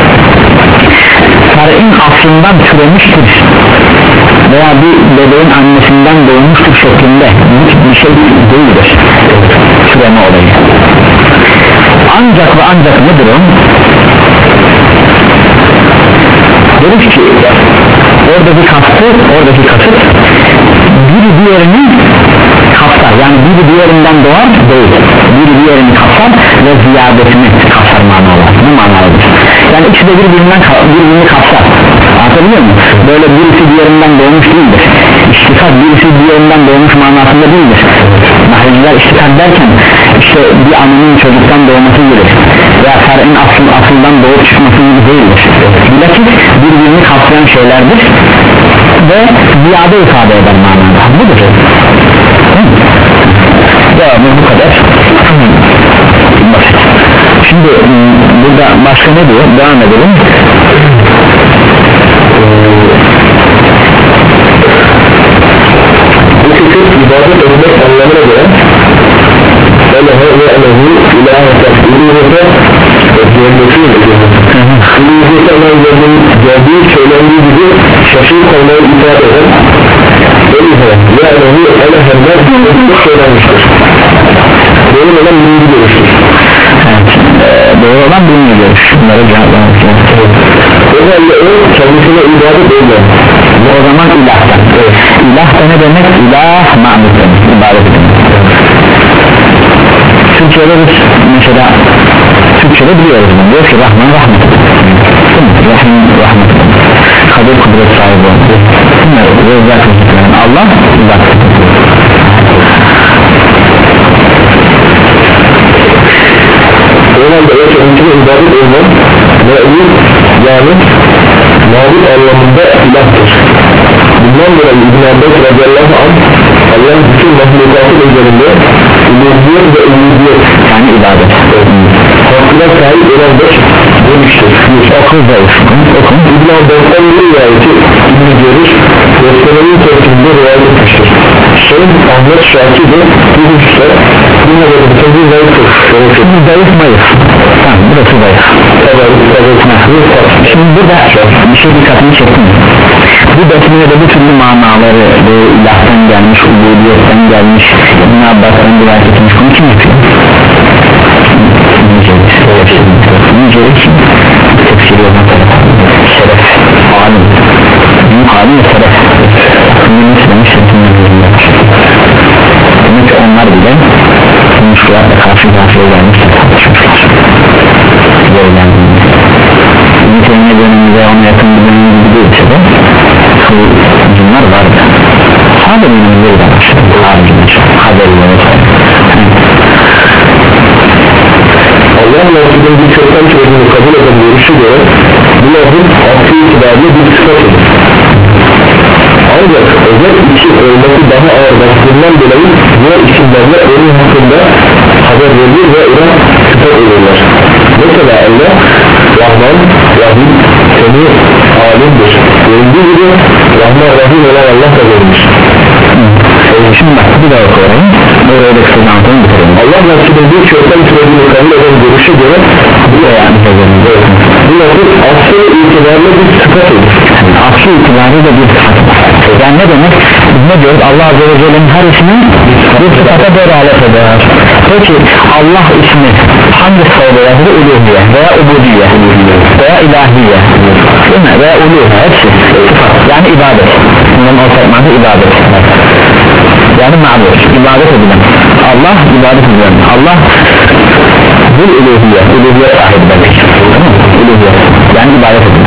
Fer'in aslından türemiştir veya bir bebeğin annesinden doğmuştur şeklinde bir şey değildir türeme olayı. Ancak ve ancak nedir o? Dedik ki oradaki kastı, oradaki kasıt biri diğerini kapsar, yani biri diğerinden doğar değil, biri diğerini kapsar ve ziyadesini kapsar manalı, ne manalıdır? Yani ikisi de birbirinden birbirini kapsar, anlatabiliyor muyum? Böyle birisi diğerinden doğmuş değildir, iştikak birisi diğerinden doğmuş manasında değildir. Nahriciler iştikak derken işte bir annenin çocuktan doğması gibi veya fer'in asıl, asıldan doğup çıkması gibi değildir. Bilakis birbirini kapsayan şeylerdir ve ziyade ifade eder manada. Budur. Devamı bu kadar. Basit. Şimdi burada başka ne diyor? Devam edelim. Bu fikir ibadet etmek anlamına göre Elehe ve elehu ilahe tasdiliyete Özdeyemdesin İliyete Allah'ın geldiği söylendiği gibi şaşırık olmayı ifade eden Elehe ve elehu elehenler bir söylenmiştir. Doğru olan birinci görüştür. Doğru olan birinci görüş. Bunlara cevaplamak lazım. O halde o kendisine ibadet olmayan. O zaman ilahtan. İlah da ne demek? İlah ma'mur demek. İbadet demek. Türkçe'de biz mesela Türkçe'de biliyoruz bunu. Diyor ki Rahman rahmet. Rahim rahmet. Kadir kudret sahibi oldu. Allah zat. O halde o kendisine ibadet olmayan me'lûd yani mağlup anlamında ilahtır. Bundan dolayı İbn Abbas radıyallahu anh Allah'ın bütün mahlukatı üzerinde uluhiyet ve uluhiyet yani ibadet hakkına sahip olan beş demiştir. Akıl ve ufkun İbn Abbas'tan bir rivayeti İbn Cerir Resmen'in tepkinde rivayet etmiştir. Şeyh Ahmet Şakir de bu hususta bu nedenle bir zayıftır. Bu zayıf mayıf. Tamam, burası zayıf. Şimdi burada bir şey dikkatini çektim. Bu besmele bu türlü manaları bu ilahtan gelmiş, ubudiyetten gelmiş, İbn Abbas'tan rivayet etmiş. Bunu kim yapıyor? Nicelik tefsiri olmak şeref, alim büyük alim ve şeref aklını istemiş demek ki onlar bile müşkilatla karşı karşıya gelmişler, tartışmışlar verilendiğinde İbn-i döneminde ona yakın bir dönemde değilse de bunlar vardı. Sadece dönemleri de var, haricinde haberleri vesaire. Allah lafının bir kökten türediğini kabul eden görüşü göre bu lafın akli itibarıyla bir sıfat olur. Ancak özel için olması daha ağır bastığından dolayı diğer isimlerle onun hakkında haber verilir ve ona sıfat olurlar. Mesela Allah Rahman, Rahim, Semi, Alimdir. Görüldüğü gibi Rahman, Rahim olan Allah da görmüş. Şimdi bak bir daha okuyayım. Böyle öyle kısa anlatalım bitirelim. Allah Resulü'nün bir çoktan türediğini kabul eden görüşe göre bu da yani bu lafız asıl itibarlı bir sıfat olur. yani asıl itibarıyla bir sıfat. Yani ne demek? Biz ne diyoruz? Allah Azze ve Celle'nin her ismi bir sıfata delalet eder. Peki Allah ismi hangi sıfata delalet eder? Uluhiye veya ubudiye veya ilahiye değil mi? Veya uluhiye hepsi sıfat. Yani ibadet. Bunların ortak mantığı ibadet. Yani ma'bud, ibadet edilen. Allah ibadet edilen. Allah bir uluhiye, uluhiye sahibi demek. Uluhiye, yani ibadet edilen.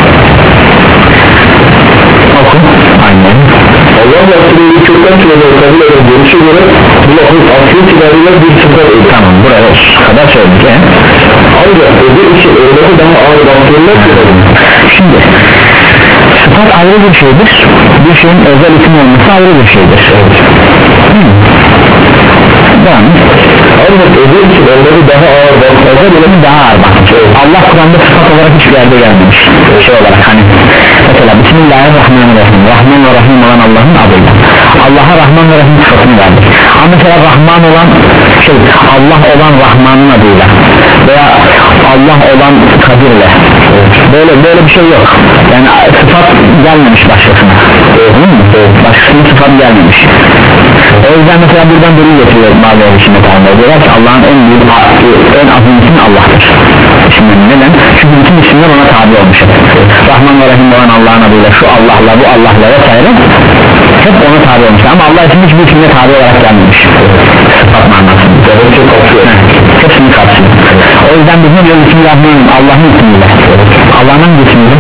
Oku, aynen. Allah Resulü'nün çoktan türediğini kabul eden görüşe göre bu lafız asıl itibarıyla bir sıfat olur. Tamam, buraya kadar söyledik. He? Ancak özel için örneği daha ağır bastığından söyledim. Şimdi sıfat ayrı bir şeydir, bir şeyin özel isim olması ayrı bir şeydir. Evet. Hmm. Devam. Ancak özel için onları daha ağır bastığından özel ilimi daha ağır bakmış. Evet. Allah Kur'an'da sıfat olarak hiçbir yerde gelmemiş. Evet. Şey olarak hani mesela Bismillahirrahmanirrahim, Rahman ve Rahim olan Allah'ın adıyla Allah'a Rahman ve Rahim sıfatını verdik. Ama mesela Rahman olan şey Allah olan Rahman'ın adıyla veya Allah olan Kadir'le böyle böyle bir şey yok. Yani sıfat gelmemiş başkasına. Evet. Başkasına sıfat gelmemiş. O yüzden mesela buradan delil getiriyor bazı erişimde tanımlar. Diyorlar ki Allah'ın en büyük en azim ismi Allah'tır. Şimdi neden? Çünkü bütün isimler ona tabi olmuş. Rahman ve Rahim olan Allah'ın adıyla şu Allah'la bu Allah'la vesaire hep ona tabi olmuş. Ama Allah için hiçbir isimle tabi olarak gelmemiş. Sıfat manasında. Hepsini kapsıyor. O yüzden biz ne diyoruz? Bismillahirrahmanirrahim, Allah'ın ismiyle. Allah'ın hangi ismiyle?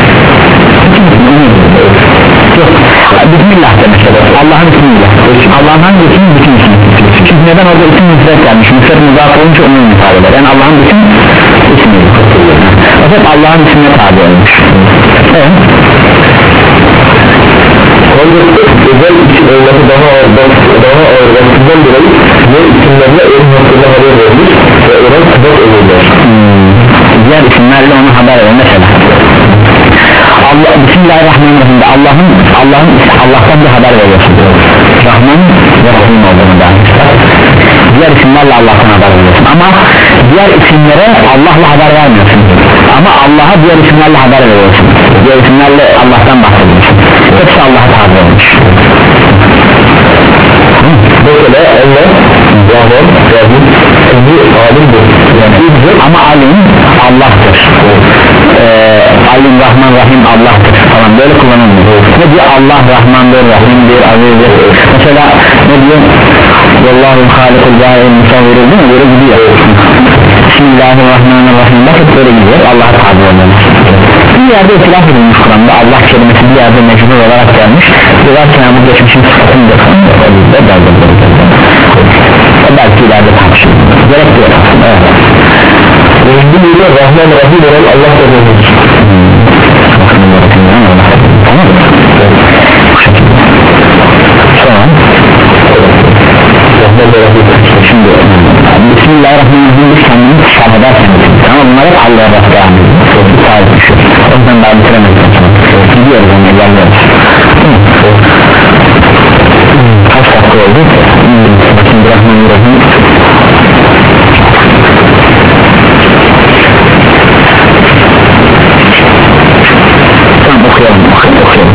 Yok. Bismillah demek. Allah'ın ismiyle. Allah'ın hangi ismi? Bütün ismi. Çünkü neden orada isim müfret gelmiş? Müfret müzaf olunca onun ifade eder. Yani Allah'ın bütün ismiyle. O hep Allah'ın ismine tabi olmuş. Evet. Ancak özel için olması daha ağır daha ağır bastığından dolayı diğer isimlerle onun hakkında haber verilir ve ona sıfat olurlar. Hmm. Diğer isimlerle ona haber verir mesela. Allah Bismillahirrahmanirrahim Allah'ın Allah'ın Allah'tan bir haber veriyorsun. Rahman ve Rahim olduğunu da. Diğer isimlerle Allah'tan haber veriyorsun. Ama diğer isimlere Allah'la haber vermiyorsun. Ama Allah'a diğer isimlerle haber veriyorsun. Diğer isimlerle Allah'tan bahsediyorsun. Hepsi Allah'a tabi olmuş. Mesela Allah Rahman, Rahim, Semi, Alimdir. Yani ama Alim Allah'tır. Ee, Alim, Rahman, Rahim Allah'tır falan böyle kullanılmıyor. Ne diyor? Allah Rahmandır, Rahimdir, Azizdir. Mesela ne diyor? Vallahu halikul bâ'il musavviril değil mi? Böyle gidiyor. Bismillahirrahmanirrahim. Bakın böyle gidiyor. Allah'a tabi olmalı. Bir yerde itilaf edilmiş Kur'an'da Allah kelimesi bir yerde mecbur olarak gelmiş. Diyorlar ki bu geçmişin sıfatındır. Belki ileride tartışılır. Gerek diyor. Evet. Mecbur ile Rahman Rahim olan Allah da görmüş. Tamam mı? Sonra Rahman Rahim. Şimdi Bismillahirrahmanirrahim biz kendimiz şerh ederken ama bunlar hep Allah'a devam ediyor. Bir sahip düşüyor. O yüzden daha bitiremeyiz. Gidiyoruz onu ilerliyoruz. Kaç dakika oldu? Bismillahirrahmanirrahim. Tamam okuyalım okuyalım.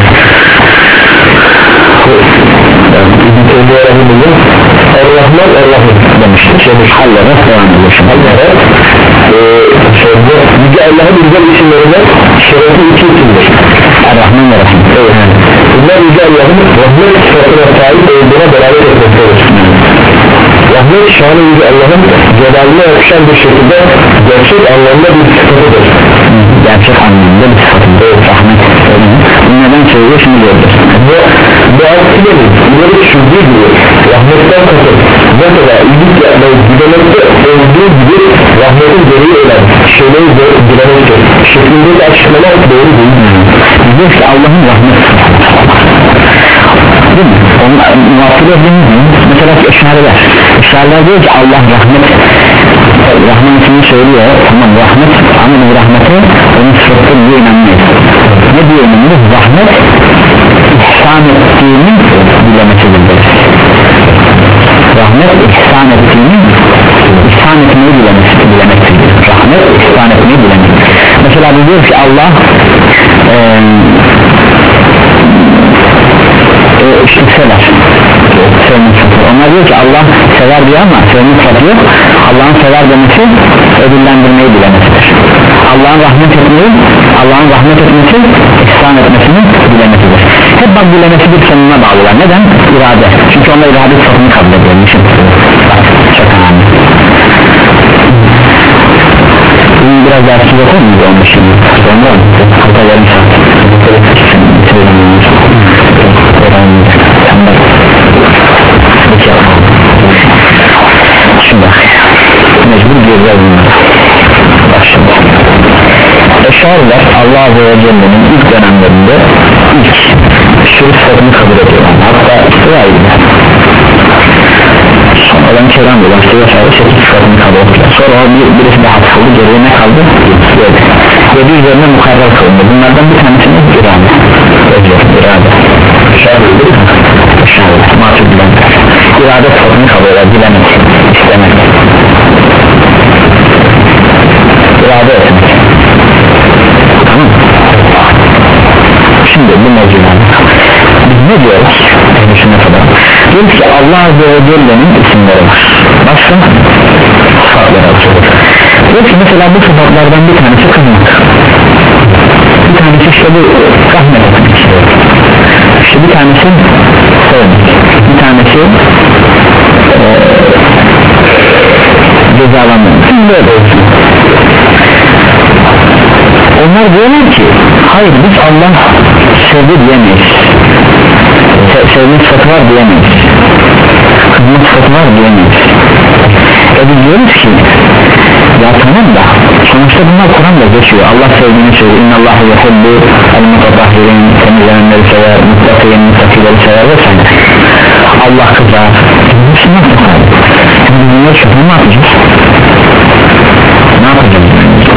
İbn-i Teymiye Rahim'in Er-Rahman Er-Rahim demiştir. Şeymiş Hallere devam ediyor. Hallere şeyde Yüce Allah'ın güzel isimlerinden şerefi iki isimdir. Er-Rahman Er-Rahim. Evet. Bunlar Yüce Allah'ın rahmet sıfatına sahip olduğuna beraber etmektedir. Rahmet şanı Yüce Allah'ın celalına yakışan bir şekilde gerçek anlamda bir sıfatıdır. Gerçek anlamda bir sıfatıdır. Rahmet. Bunu neden söylüyor şimdi gördük. Bu bu aksilerin bunları düşündüğü gibi rahmetten kasıt mesela iyilik yapmayı gülemekte olduğu gibi rahmetin gereği olan şeyleri gülemektir şeklindeki açıklama doğru değil. diyoruz ki Allah'ın rahmeti değil mi? Onun muhakkil ettiğimiz mesela ki eşariler eşariler diyor ki Allah rahmet rahmetini söylüyor, tamam rahmet ama bu rahmeti onun sıfatı diye inanmıyor. Ne diyor inanmıyor? Rahmet ihsan ettiğini bilemesidir. Rahmet ihsan ettiğini ihsan etmeyi bilemesidir. Rahmet ihsan etmeyi bilemesidir. Mesela bu diyor ki Allah e, e, işte sever sevmek satır. Onlar diyor ki Allah sever diyor ama sevmek satır yok. Allah'ın sever demesi ödüllendirmeyi bilemesidir. Allah'ın rahmet etmeyi Allah'ın rahmet etmesi ihsan etmesini bilemesidir. Hep bak bilemesidir sonuna bağlılar. Neden? İrade. Çünkü onlar irade sıfatını kabul ediyormuş. Bak çok önemli. Bunu biraz daha açık yapar mıydı onun şimdi? Sonra hatta yarım saat şimdi mecbur göreceğiz bunları. Bak şimdi Eşariler Allah Azze ve Celle'nin ilk dönemlerinde ilk şirk sıfatını kabul ediyorlar. Hatta İsrail'de sonradan Kerem olan işte vesaire şirk sıfatını kabul ettiler. Sonra o bir, birisi daha atıldı, geriye ne kaldı? yedi yedi üzerine mukarrar kılındı. Bunlardan bir tanesini irade irade Eşari'de Eşari'de mahsul bilenler irade sıfatını kabul eder, bilemek, istemek, irade etmek. Tamam. Şimdi bu mevzudan biz ne diyoruz? Ehl-i kadar diyoruz ki Allah Azze ve Celle'nin isimleri var. Başka sıfatları var. Diyoruz ki mesela bu sıfatlardan bir tanesi kızmak, bir tanesi işte bu rahmet etmek, işte bir tanesi sevmek, bir tanesi ee, cezalandırmak. Şimdi böyle olsun. Onlar diyorlar ki hayır biz Allah sevdi diyemeyiz, Se sevmek sıfatı var diyemeyiz, kızmak sıfatı var diyemeyiz. E biz diyoruz ki ya tamam da sonuçta bunlar Kur'an'da geçiyor. Allah sevdiğini söylüyor. İnnallâhu yuhibbu el-mutatahhirin, temizlenenleri sever, muttakiyin, muttakileri sever vesaire. Allah kızar. Müslüman kızar. Şimdi bunları çok ne yapacağız? Ne yapacağız?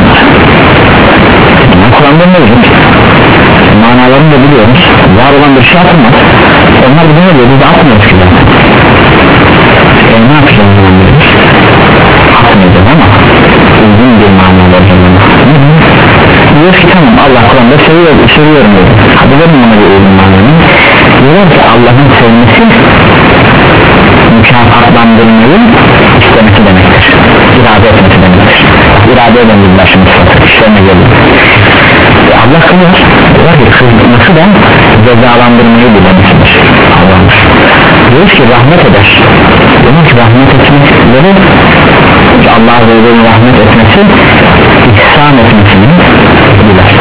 Kur'an'da mevcut, manalarını da biliyoruz, var olan bir şey atılmaz. Onlar bize ne diyor? Biz de atmıyoruz ki zaten. E ne yapacağız zaman diyoruz? Atmayacağız ama uygun bir manalar canına. Diyoruz ki tamam Allah Kur'an'da seviyor, seviyorum diyor. Hadi verin ona bir uygun mananı. Diyorlar ki Allah'ın sevmesi mükafatlandırmayı istemesi demektir. İrade etmesi demektir. İrade eden bir başımız işlerine geliyor. E Allah kılıyor. Diyor ki kılması da cezalandırmayı bilemesidir. Allah'ım. Diyoruz ki rahmet eder. Diyoruz ki rahmet etmekleri Allah Azze ve Celle'nin rahmet etmesi ihsan etmesini bilir.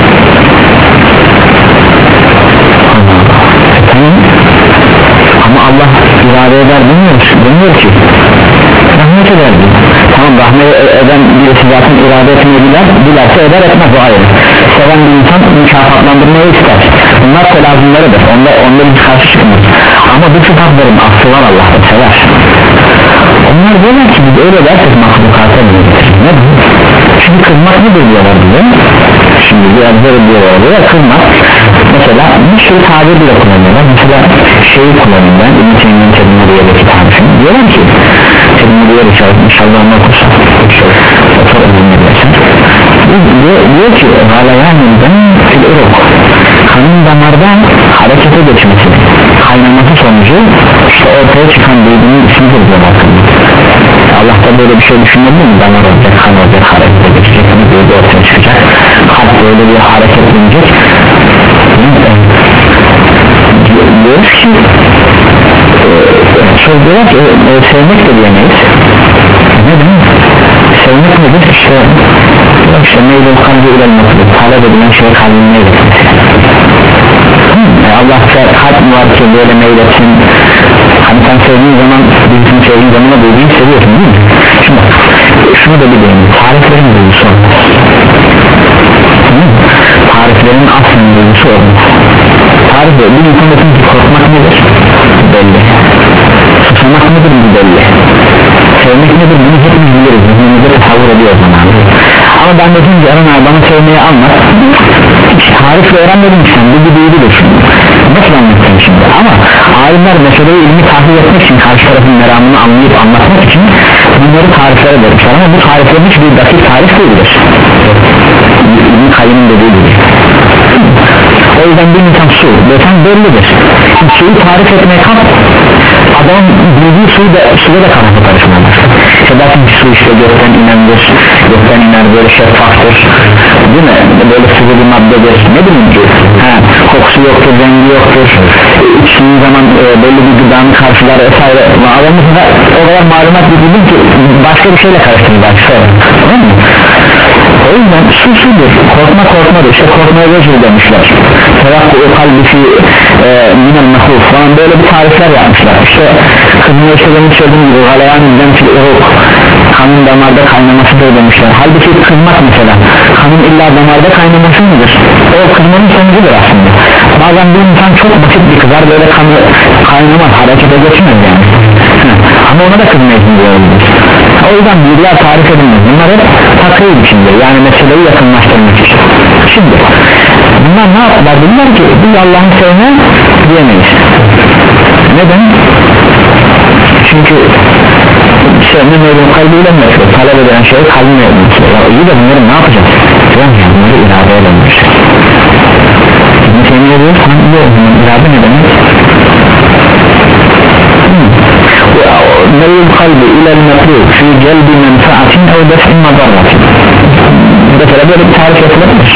Tamam. Ama Allah irade eder demiyor, demiyor ki rahmet eder diyor. Tamam rahmet eden birisi zaten irade etmeyi biler, bilerse eder etmez o ayrı. Seven bir insan mükafatlandırmayı ister. Bunlar telazimleridir, onda, onda bir karşı çıkmaz. Ama bu sıfatların aslı var Allah'ta sever. Onlar diyorlar ki biz öyle dersek mahlukata bilir. Ne bu? Şimdi kızmak nedir diyorlar bize? Şimdi biraz böyle diyorlar diyorlar kızmak. Mesela bir sürü tabir bile kullanıyorlar. Mesela şeyi kullanıyorlar. İmtihanın Tedmuriye'deki tarifini. Diyorlar ki Tedmuriye Risale inşallah onu okursak çok önemli bir eser. Diyor, diyor ki Galayan'dan fil uruk, kanın damardan harekete geçmesi, kaynaması sonucu işte ortaya çıkan duyduğunun ismidir diyorlar. Allah'ta böyle bir şey düşünmedi mi? Damar olacak, kan olacak, harekete geçecek, duygu ortaya çıkacak, kalp böyle bir hareket edecek. Diyoruz ki sonra diyorlar ki e, sevmek de diyemeyiz. Neden? Sevmek nedir? İşte işte neyle kalbi ilerlemesi, talep edilen şey kalbinin neyletmesi. Yani Allah kalp mi var ki böyle meyletsin? Hani sen sevdiğin zaman, birisini sevdiğin zaman da duyduğunu seviyorsun değil mi? Şimdi şunu da bileyim, tariflerin duygusu olmaz. Tariflerin aslında duygusu olmaz. belli. Sevmek nedir bunu hepimiz biliriz, zihnimizde tasavvur ediyor o zaman. Ama ben dedim ki Eren abi bana sevmeyi anlat, hiç tarifle öğrenmedim ki sen bu bir duygudur, nasıl anlatayım şimdi? Ama alimler meseleyi ilmi tahlil etmek için, karşı tarafın meramını anlayıp anlatmak için bunları tariflere vermişler ama bu tariflerin hiçbir dakik tarif değildir. İbn-i Kayyım'ın dediği gibi. O yüzden bir insan su desen bellidir. Şimdi suyu tarif etmeye kalk, adam bildiği suyu da suya da kaynaklı karışmaz. Sedatin su işte gökten inendir, gökten iner böyle şeffaftır, değil mi? Böyle sıvı bir maddedir, ne bileyim ki? Ha, kokusu yoktur, rengi yoktur, içtiği zaman e, belli bir gıdanın karşılar vesaire. Adamımızda o kadar malumat bildim ki başka bir şeyle karıştırır belki sonra. Değil mi? O yüzden su sudur, korkma korkmadır, işte korkmaya vecih demişler. Tevakku o kalbi fi minel mehuf falan böyle bir tarifler yapmışlar. İşte kızına işte benim söylediğim gibi galayan izden fil uruk, kanın damarda kaynamasıdır demişler. Halbuki kızmak mesela, kanın illa damarda kaynaması mıdır? O kızmanın sonucudur aslında. Bazen bir insan çok basit bir kızar, böyle kanı kaynamaz, harekete geçmez yani. Ama ona da kızmayız diyoruz. O yüzden bilgiler tarif edilmez. Bunlar hep takıyı içinde, yani meseleyi yakınlaştırmak için. Şimdi bunlar ne yaptılar? Bunlar ki biz Allah'ın sevme diyemeyiz. Neden? Çünkü sevme mevzun kalbiyle mi yapıyor? Talep eden şey kalbine yapıyor. Ya iyi de bunları ne yapacağız? Yani bunları iradeye dönmüş. Bu sevme diyor, sen iyi olmanın irade ne demek? Mevzun kalbi ilel metruk fi celbi menfaatin ev def'in madarratin. Mesela böyle bir tarif yapılabilir.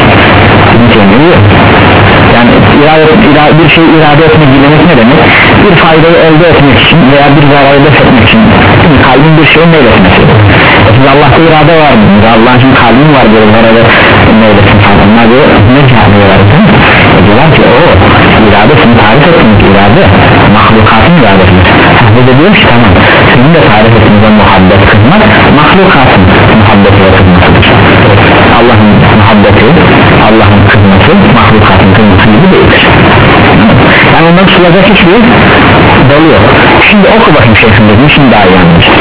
Yani irade, irade, bir şey irade etmek, dilemek ne demek? Bir faydayı elde etmek için veya bir zararı def etmek için kalbin bir şeyi meyletmesi. Siz Allah'ta irade var mı? Allah'ın için kalbin var böyle zararı meyletsin falan. Onlar diyor ne camiyorlar? Diyorlar ki o irade seni tarif etmek irade mahlukatın iradesidir. Bu da diyor ki tamam senin de tarif ettiğinde muhabbet kızmak mahlukatın muhabbeti ve kızmasıdır. Allah'ın muhabbeti, Allah'ın kızması mahlukatın kızması gibi değildir. Yani ondan sulacak hiçbir dalı yok. Şimdi oku bakayım şeyhin dediğini, şimdi daha iyi anlayacağız.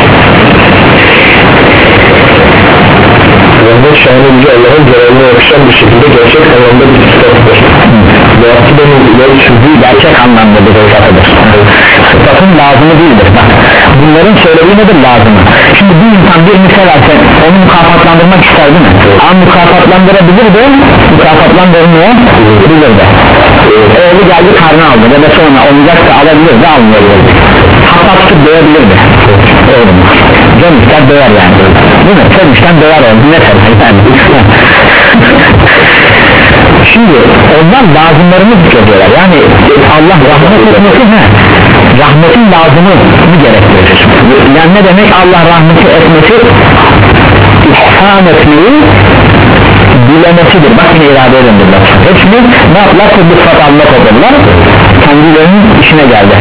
Rahmet şanınca Allah'ın celalına yakışan bir şekilde gerçek anlamda bir sıfatıdır. Muhakkıdanın ileri sürdüğü gerçek anlamda bir sıfatıdır. Sıfatın lazımı değildir. Bak, bunların söylediği nedir lazımı? Şimdi bir insan birini severse onu mükafatlandırmak ister değil mi? Ama mükafatlandırabilir de mükafatlandırmayabilir de. Oğlu geldi karnı aldı ve de sonra oyuncaksa alabilir de almayabilir. Hatta tutup dövebilir de. Oğlum canmışlar döver yani, değil mi? Sevmişten döver oldu, ne sever yani. Şimdi onlar lazımlarını zikrediyorlar. Yani Allah rahmet etmesi ne? Rahmetin lazımı gerektirir. Yani ne demek Allah rahmeti etmesi? İhsan etmeyi dilemesidir. Bak yine iradeye döndürürler. Hepsini ne yaptılar? Kudüs fatalına topladılar. Kendilerinin işine geldi.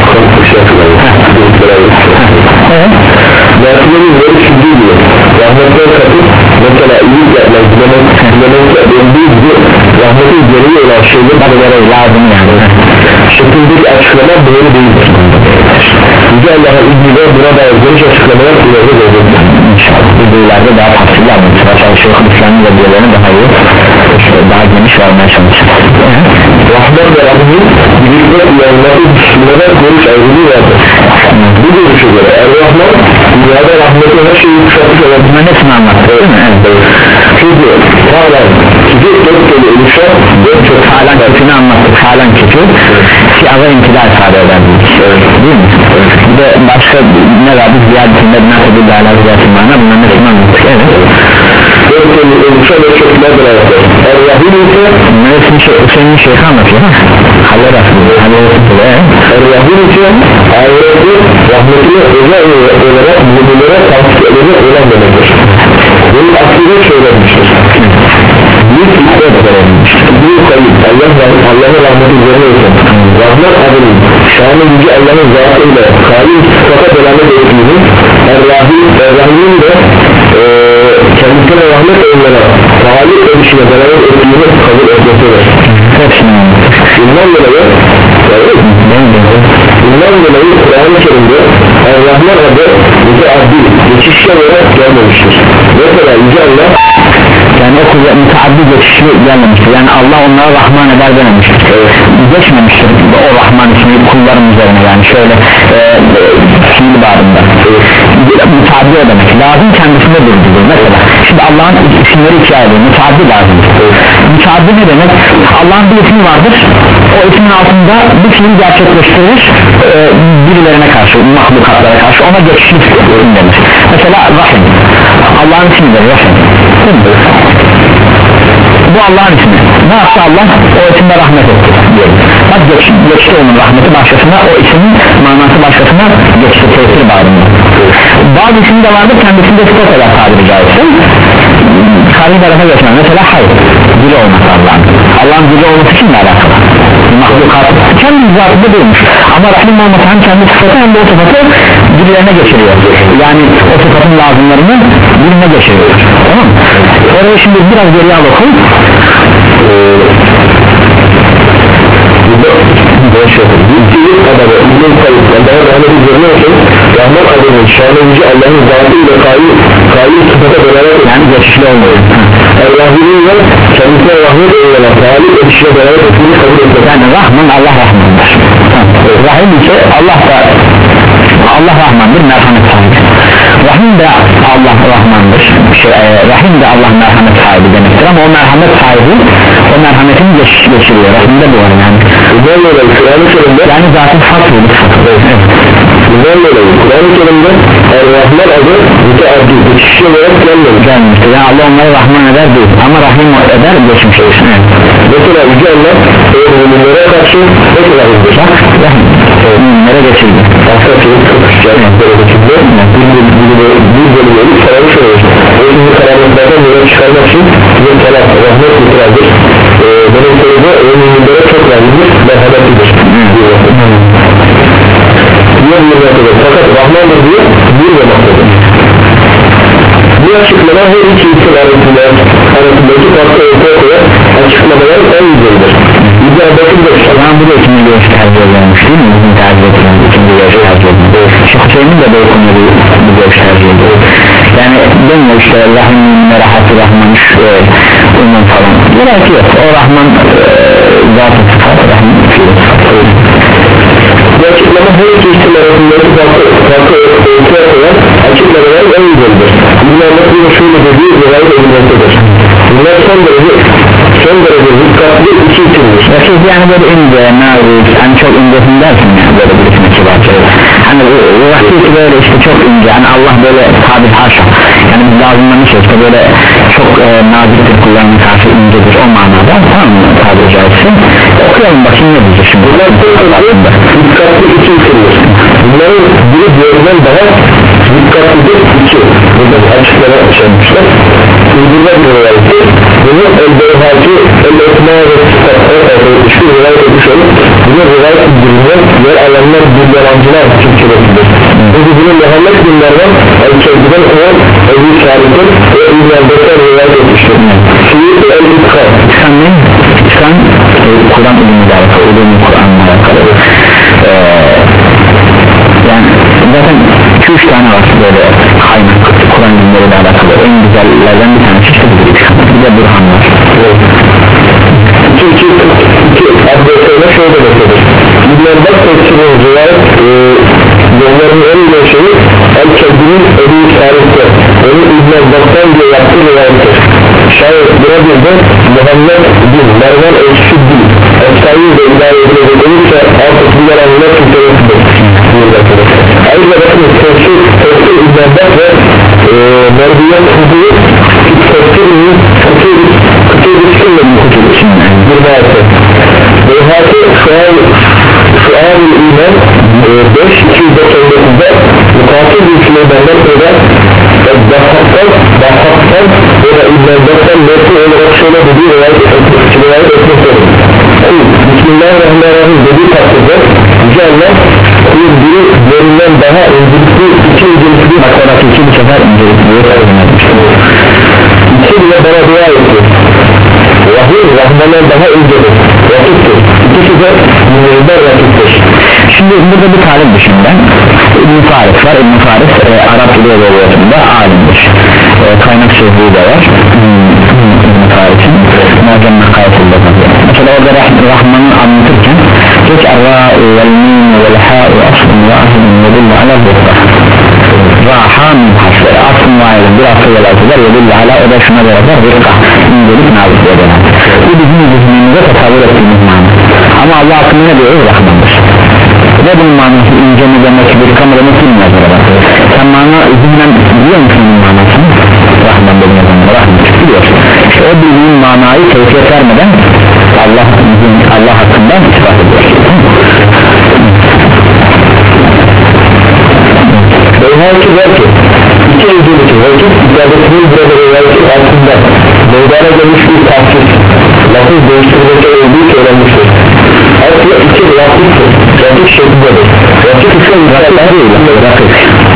Evet. Mertlerin böyle sürdüğü gibi rahmetler katıp mesela iyilik yapmak, dilemek, dilemekle döndüğü gibi rahmetin gereği olan şeyler bunlara lazım yani. şeklindeki açıklama doğru değildir. Yüce Allah'ın izniyle buna dair geniş açıklamalar ileride doğrudur. İnşallah bu ileride daha tafsirli anlatacağız. Şeyh'in İslam'ın videolarını daha iyi, daha geniş vermeye çalışacağız. Rahmet ve Rahim'in birlikte uyanması dışında görüş ayrılığı vardır. Bu görüşe göre Er-Rahman dünyada rahmeti her şeyi kuşatmış olan bunların hepsini anlattı değil mi? Evet. çünkü halen sizi dört kere oluşa dört çok halen kötünü anlattık, halen kötü siyaga intila ifade eder değil mi? Bir de başka ne vardı? Ziyadetinde nasıl hala ziyadetinde bunların hepsini anlattık. Evet. dört kere oluşa ve çökler beraber Er-Rahim ise Hüseyin şey, Hüseyin'in şeyhi anlatıyor ha? Haller aslında Er-Rahim ise ahirette rahmetine özel olarak müminlere tahsis edecek olan demektir. Bunun aksine söylenmiştir. Büyük hikmet verilmiştir. Büyük kayıp Allah'ın rahmeti üzerine olsun. Rahmet adının şanı yüce Allah'ın zatıyla kalim sıfata delalet ettiğini Er-Rahim, Er-Rahim'in de e, kendisine rahmet onlara talip edişine delalet ettiğini kabul etmesidir. Bundan dolayı bundan dolayı Kur'an-ı Kerim'de Er-Rahman adı onlara Rahman eder dememiştir. Evet. Geçmemiştir o Rahman ismi kulların üzerine, yani şöyle e, fiil bağında evet. Müteaddi o demek lazım, kendisinde durduğu. Mesela şimdi Allah'ın isimleri iki ayrı, müteaddi lazım. Evet. Müteaddi ne demek? Allah'ın bir ismi vardır, o ismin altında bir fiil gerçekleştirir e, birilerine karşı, mahlukatlara karşı, ona geçişli denir. Mesela Rahim, Allah'ın ismidir Rahim. Bu Allah'ın ismi. Ne yaptı Allah? O isimde rahmet etti diyelim. Bak geç, geçti onun rahmeti başkasına, o ismin manası başkasına geçti, tesir bağında. Bazı isim de vardır, kendisinde sıfat eder tabiri caizse. Karşı tarafa geçmez. Mesela hayır, dili olması Allah'ın. Allah'ın dili olması için de alakalı. Mahlukat kendi zatında durmuş. Ama Rahim olması hem kendi sıfatı hem de o sıfatı birilerine geçiriyor. Yani o sıfatın lazımlarını birine geçiriyor. Tamam mı? Oraya şimdi biraz geriye alalım. Burada şey, bir adamı İbn-i Kayyum Allah'a rahmet üzerine olsun, Rahman adının şanlıcı Allah'ın zatı ile kayyum kayyum sıfata beraber, yani geçişli olmuyor. Allah'ın kendisine rahmet olarak talip edişine beraber ettiğini kabul edilir. Yani Rahman Allah Rahman'dır. Rahim ise Allah da Allah Rahman'dır, merhamet sahibi. Rahim de Allah Rahman'dır, şey, e, Rahim de Allah merhamet sahibi demektir, ama o merhamet sahibi o merhametini geç, geçiriyor. Rahim de bu var yani. Bundan dolayı Kur'an-ı Kerim'de, yani zaten fatihli evet. Bundan dolayı Kur'an-ı Kerim'de Er-Rahman adı müteaddi, geçişli olarak gelmemiştir. Yani Allah onları Rahman eder değil, ama Rahim eder geçmiş olsun. Evet. Mesela Yüce Allah müminlere karşı nasıl rahimdir? Bak Rahim müminlere geçildi. Asla çelik kırpışacak geçildi. Bir bölümleri sarılmış oluyor. O şimdi karanlıklardan yola çıkarmak için bizim talak rahmet mutludur. Benim soruda müminlere çok rahimdir, merhametlidir. Diyor bir noktadır. Fakat Rahmandır diyor, bir de noktadır. Bu açıklama her iki isim arasında arasındaki farklı ortaya koyan açıklamalar en güzeldir. Yüce Allah'ın da ben bu da ikinci görüş tercih ediyormuş değil mi? Bizim tercih edilen ikinci görüş tercih ediyor. Şeyh Hüseyin'in de böyle konuda bu görüş tercih ediyor. Yani demiyor işte Rahim'in rahatı Rahman ondan falan. Gerek yok. O Rahman zaten sıfat, Rahim fiil sıfat. Bu açıklama her iki isim arasındaki farklı farklı ortaya koyan açıklamalar en güzeldir. Bunlarla şöyle dediği rivayet edilmektedir. Bunlar son derece son derece dikkatli iki isimdir. Siz yani böyle ince, nazik, hani çok incesin dersin yani böyle birisine kibarca. Hani vakti böyle işte çok ince, hani Allah böyle tabi haşa. Yani biz lazımlarını şey işte böyle çok e, naziktir, kullarına karşı incedir o manada, tamam mı tabiri caizse? Okuyalım bakayım ne diyecek şimdi. Bunlar son derece dikkatli iki isimdir. Bunların biri diğerinden daha dikkatlidir iki. Burada açıklama yaşanmışlar. Uydurma bir rivayeti. Bunu el-Beyhaki, el-Ekma ve Sıfatlar hiçbir rivayet etmiş olup bunu rivayet edildiğinden yer alanlar bir yalancılar Türkçesidir. Çünkü bunu Muhammed binlerden el-Kevdi'den olan Ebu Şarif'in ve İzmir'den rivayet etmiştir. Suyutu el-İtkar. İskan ne? İskan Kur'an ilimle alakalı, ilimli Kur'an'la alakalı. Ee, yani zaten iki üç tane var böyle kaynak Kur'an ilimleriyle alakalı. En güzellerden bir tanesi işte budur. Bir de Burhan var. İki iki iki adresine şöyle demektedir. İbn-i Tefsir'in rivayet yollarının en iyi şeyi El-Kebdi'nin Ebu Şarif'te onun İbn-i Abbas'tan diye yaptığı rivayettir. Şayet buna bir de Muhammed bin Mervan ölçüsü değil Efsa'yı da idare edilecek olursa artık bu yalanlar Türkçesidir. Ayrıca bakın Tefsir Tefsir İbn-i Abbas ve Merdiyen Kudu'yu Tefsir'in Kıtır Kıtır bir rivayeti. Beyhati Şuan-ı İman beş iki yüz doksan dokuzda mukatil bir Süleyman'dan sonra Bahak'tan Bahak'tan ya da İbn-i Abbas'tan Mesih olarak şöyle dediği rivayet etmektedir. Bismillahirrahmanirrahim dediği takdirde Yüce Allah bir biri diğerinden daha öncelikli iki öncelikli Bakarak iki bu sefer öncelikli İki bile bana dua etti. Vahiy Rahman'dan daha öncedir, vakittir. İkisi de müminler vakittir. Şimdi burada bir talip düşün ben. İbn-i Faris var. İbn-i Faris e, Arap dili edebiyatında alimdir. E, kaynak sözlüğü de var. İbn-i Faris'in cennet kayıtında. Mesela orada Rahman'ı anlatırken geç Ar-Ra'u vel-Mîn vel-Hâ'u aslın ve ahlın yedille ala bukta. Raha min hasre aslın ve ahlın bir asıl yalatılar yedille ala, o da şuna beraber rıkka incelik nazikliğe döner. Bu bizim zihnimize tasavvur ettiğimiz mana. Ama Allah hakkında ne diyor? Rahman'dır. Ve bunun manası ince mi demek, bir kamera demek bilmiyoruz orada. Sen mana izinden biliyor musun bunun manasını? Rahman dediğin zaman Rahman biliyorsun. İşte o bildiğin manayı tevkiyet vermeden Allah, Allah hakkından ispat ediyor. Beyhaki der ki iki evlilik vakit ibadetinin burada rivayeti altında meydana gelmiş bir tahsis lafız değiştirmekte olduğu söylenmiştir. Aslı iki lafızdır, rakik şeklindedir. Rakik ise rakik değil, rakik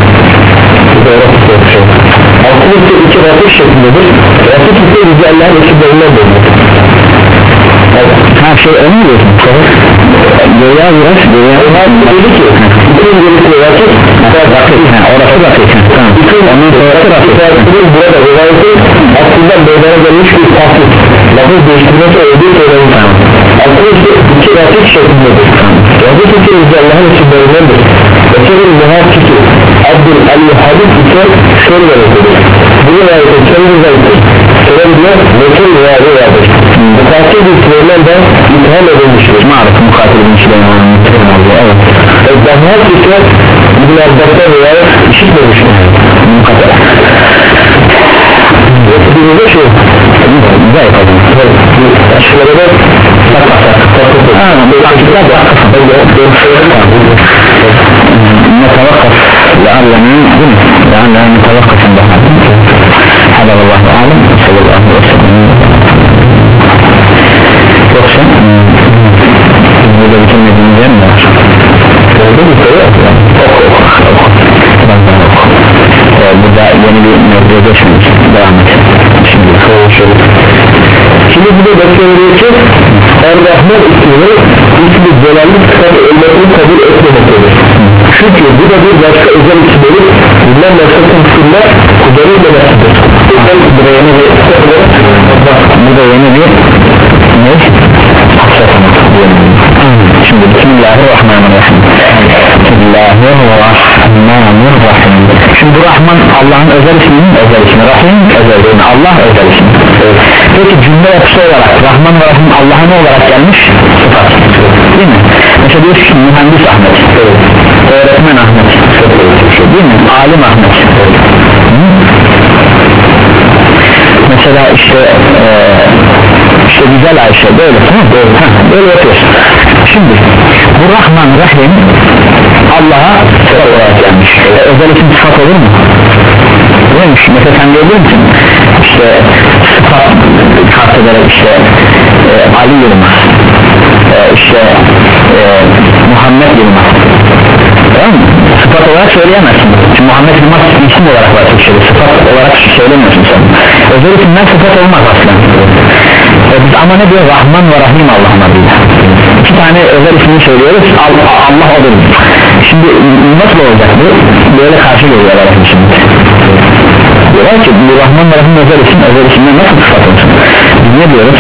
aslı ise iki rakik şeklindedir. Rakik ise Yüce Allah'ın eşitlerinden bölünür. Her şey onu diyorsun. Göya uğraş, göya uğraş dedi ki bütün gerekli vakit rakik, orası rakik. Onun sonrası rakik. Burada rivayeti aslında meydana gelmiş bir tahsis lafız değiştirmekte olduğu söylenmiştir. Aslında ise iki rakik şeklindedir. Rakik ise Yüce Allah'ın eşitlerindendir. Eserin muhakkiki Abdül Ali-Hadid ise şöyle demektedir. Bu rivayeti kendi zayıftır. Selam diyor, mesul rivayeti vardır. Mukatil bir süreden de itham edilmiştir. Maalesef mukatil bir süreden evet. Eddahal ise İbn Abbas'tan rivayet işitmemiştir. Mukatil Yettiğimizde şey güzel yapalım. Aşılarına sakla sakla haa bu takipler de نتوقف لعلنا لعلنا نتوقف عند هذا والله أعلم صلى الله عليه وسلم yoksa burada bitirmediğimiz yer mi var? Orada bir soru yok ya. Burada yeni bir mevzuya geçmedik. Devam et. Şimdi konuşalım. Şimdi bu da bakıyoruz ki Er-Rahman ismini ismi celallik sıfatı ölmesini kabul etmemektedir. Çünkü bu da bir başka özel isimleri bundan başka isimler kullanılmamaktadır. bu da yeni bir bu da yeni bir ne? Şimdi Bismillahirrahmanirrahim. Bismillahirrahmanirrahim. Şimdi bu Rahman Allah'ın özel isminin özel ismi, Rahim özel ismi, Allah özel ismi. Peki cümle yapısı olarak Rahman ve Rahim Allah'a ne olarak gelmiş? Sıfat. Değil mi? Mesela diyor ki mühendis Ahmet, öğretmen Ahmet, değil mi? Alim Ahmet. Mesela işte e, işte güzel Ayşe böyle tamam böyle, böyle yapıyorsun. Şimdi bu Rahman Rahim Allah'a sıfat olarak gelmiş. E, özel isim sıfat olur mu? Neymiş? Mesela sen diyebilir misin? İşte sıfat kart ederek işte e, Ali Yılmaz e, işte e, Muhammed Yılmaz, tamam mı? Sıfat olarak söyleyemezsin. Çünkü Muhammed Yılmaz isim olarak var Türkçe'de, sıfat olarak söylemiyorsun sen. Özel isimden sıfat olmaz aslında. E, biz ama ne diyor? Rahman ve Rahim Allah'ın adıyla. İki tane özel ismini söylüyoruz, Allah, Allah odur. Şimdi nasıl olacak bu? Böyle karşı geliyorlar şimdi. Diyorlar ki bu Rahman ve Rahim özel isim, özel isimden nasıl sıfat olsun? Biz ne diyoruz?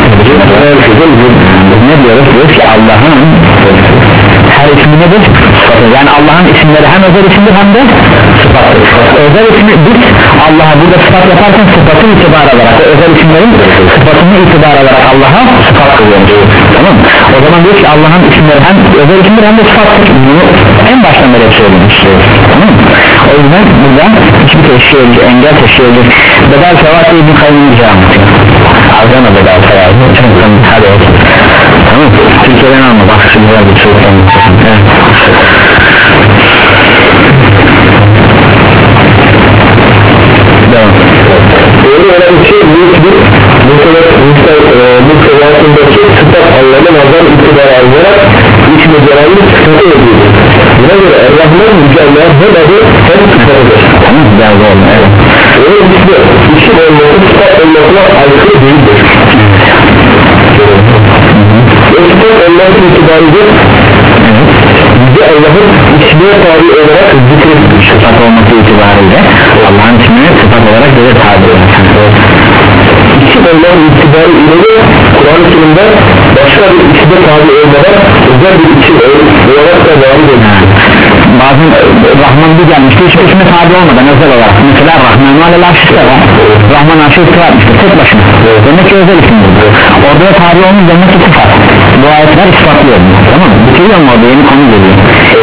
Biz ne diyoruz? Diyoruz ki Allah'ın her ismi nedir? Sıfatı. Yani Allah'ın isimleri hem özel isimdir hem de sıfattır. Özel ismi biz Allah'a burada sıfat yaparken sıfatın itibar alarak, özel isimlerin sıfatını itibar alarak Allah'a sıfat kılıyoruz. Tamam mı? O zaman diyor ki Allah'ın isimleri hem özel isimdir hem de sıfattır. Bunu en baştan beri söylemiş. Tamam mı? O yüzden burada hiçbir teşkil edici, engel teşkil edici bedel sevat diye bir kaynını anlatıyor. Ağzına bedel sevat hadi olsun. Tamam mı? Türkiye'den alma bak şimdi var bir soğuk anlatıyorsun. Devam. Öyle olan şey büyük bir muhtevatındaki sıfat anlamı nazar itibara alarak ismi celalli sıfatı ediyordur. Buna göre Er-Rahman Yüce Allah'ın hem adı hem sıfatıdır. Tamam güzel olma evet. Öyle ismi isim olması sıfat olmasına aykırı değildir. O sıfat olması itibariyle Yüce Allah'ın ismiye tabi olarak zikredilmiş. Sıfat olması itibariyle Allah'ın ismini sıfat olarak böyle tabi olarak isim onların itibari ileri Kur'an-ı Kerim'de başka bir isme tabi olmadan özel bir isim olarak da devam ediyor. Bazen Rahman bir gelmişti hiçbir isme tabi olmadan özel olarak, mesela Rahman alel arşiste var, Rahman arşı istiva etmiştir tek başına, demek ki özel isimdir. Orada da tabi olmuş demek ki sıfat. Bu ayetler ispatlıyor, tamam mı? Bitiriyor mu orada, yeni konu geliyor.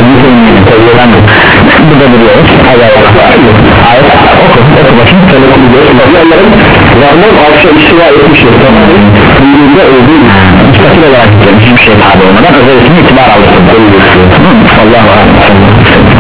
Burada duruyoruz. Ayet oku, oku bakayım. Allah'ın Rahman arşa istiva etmiştir. Buyruğunda olduğu müstakil olarak gitmiş, hiçbir şey tabi olmadan özel ismi itibar alır. Allah'a emanet olun.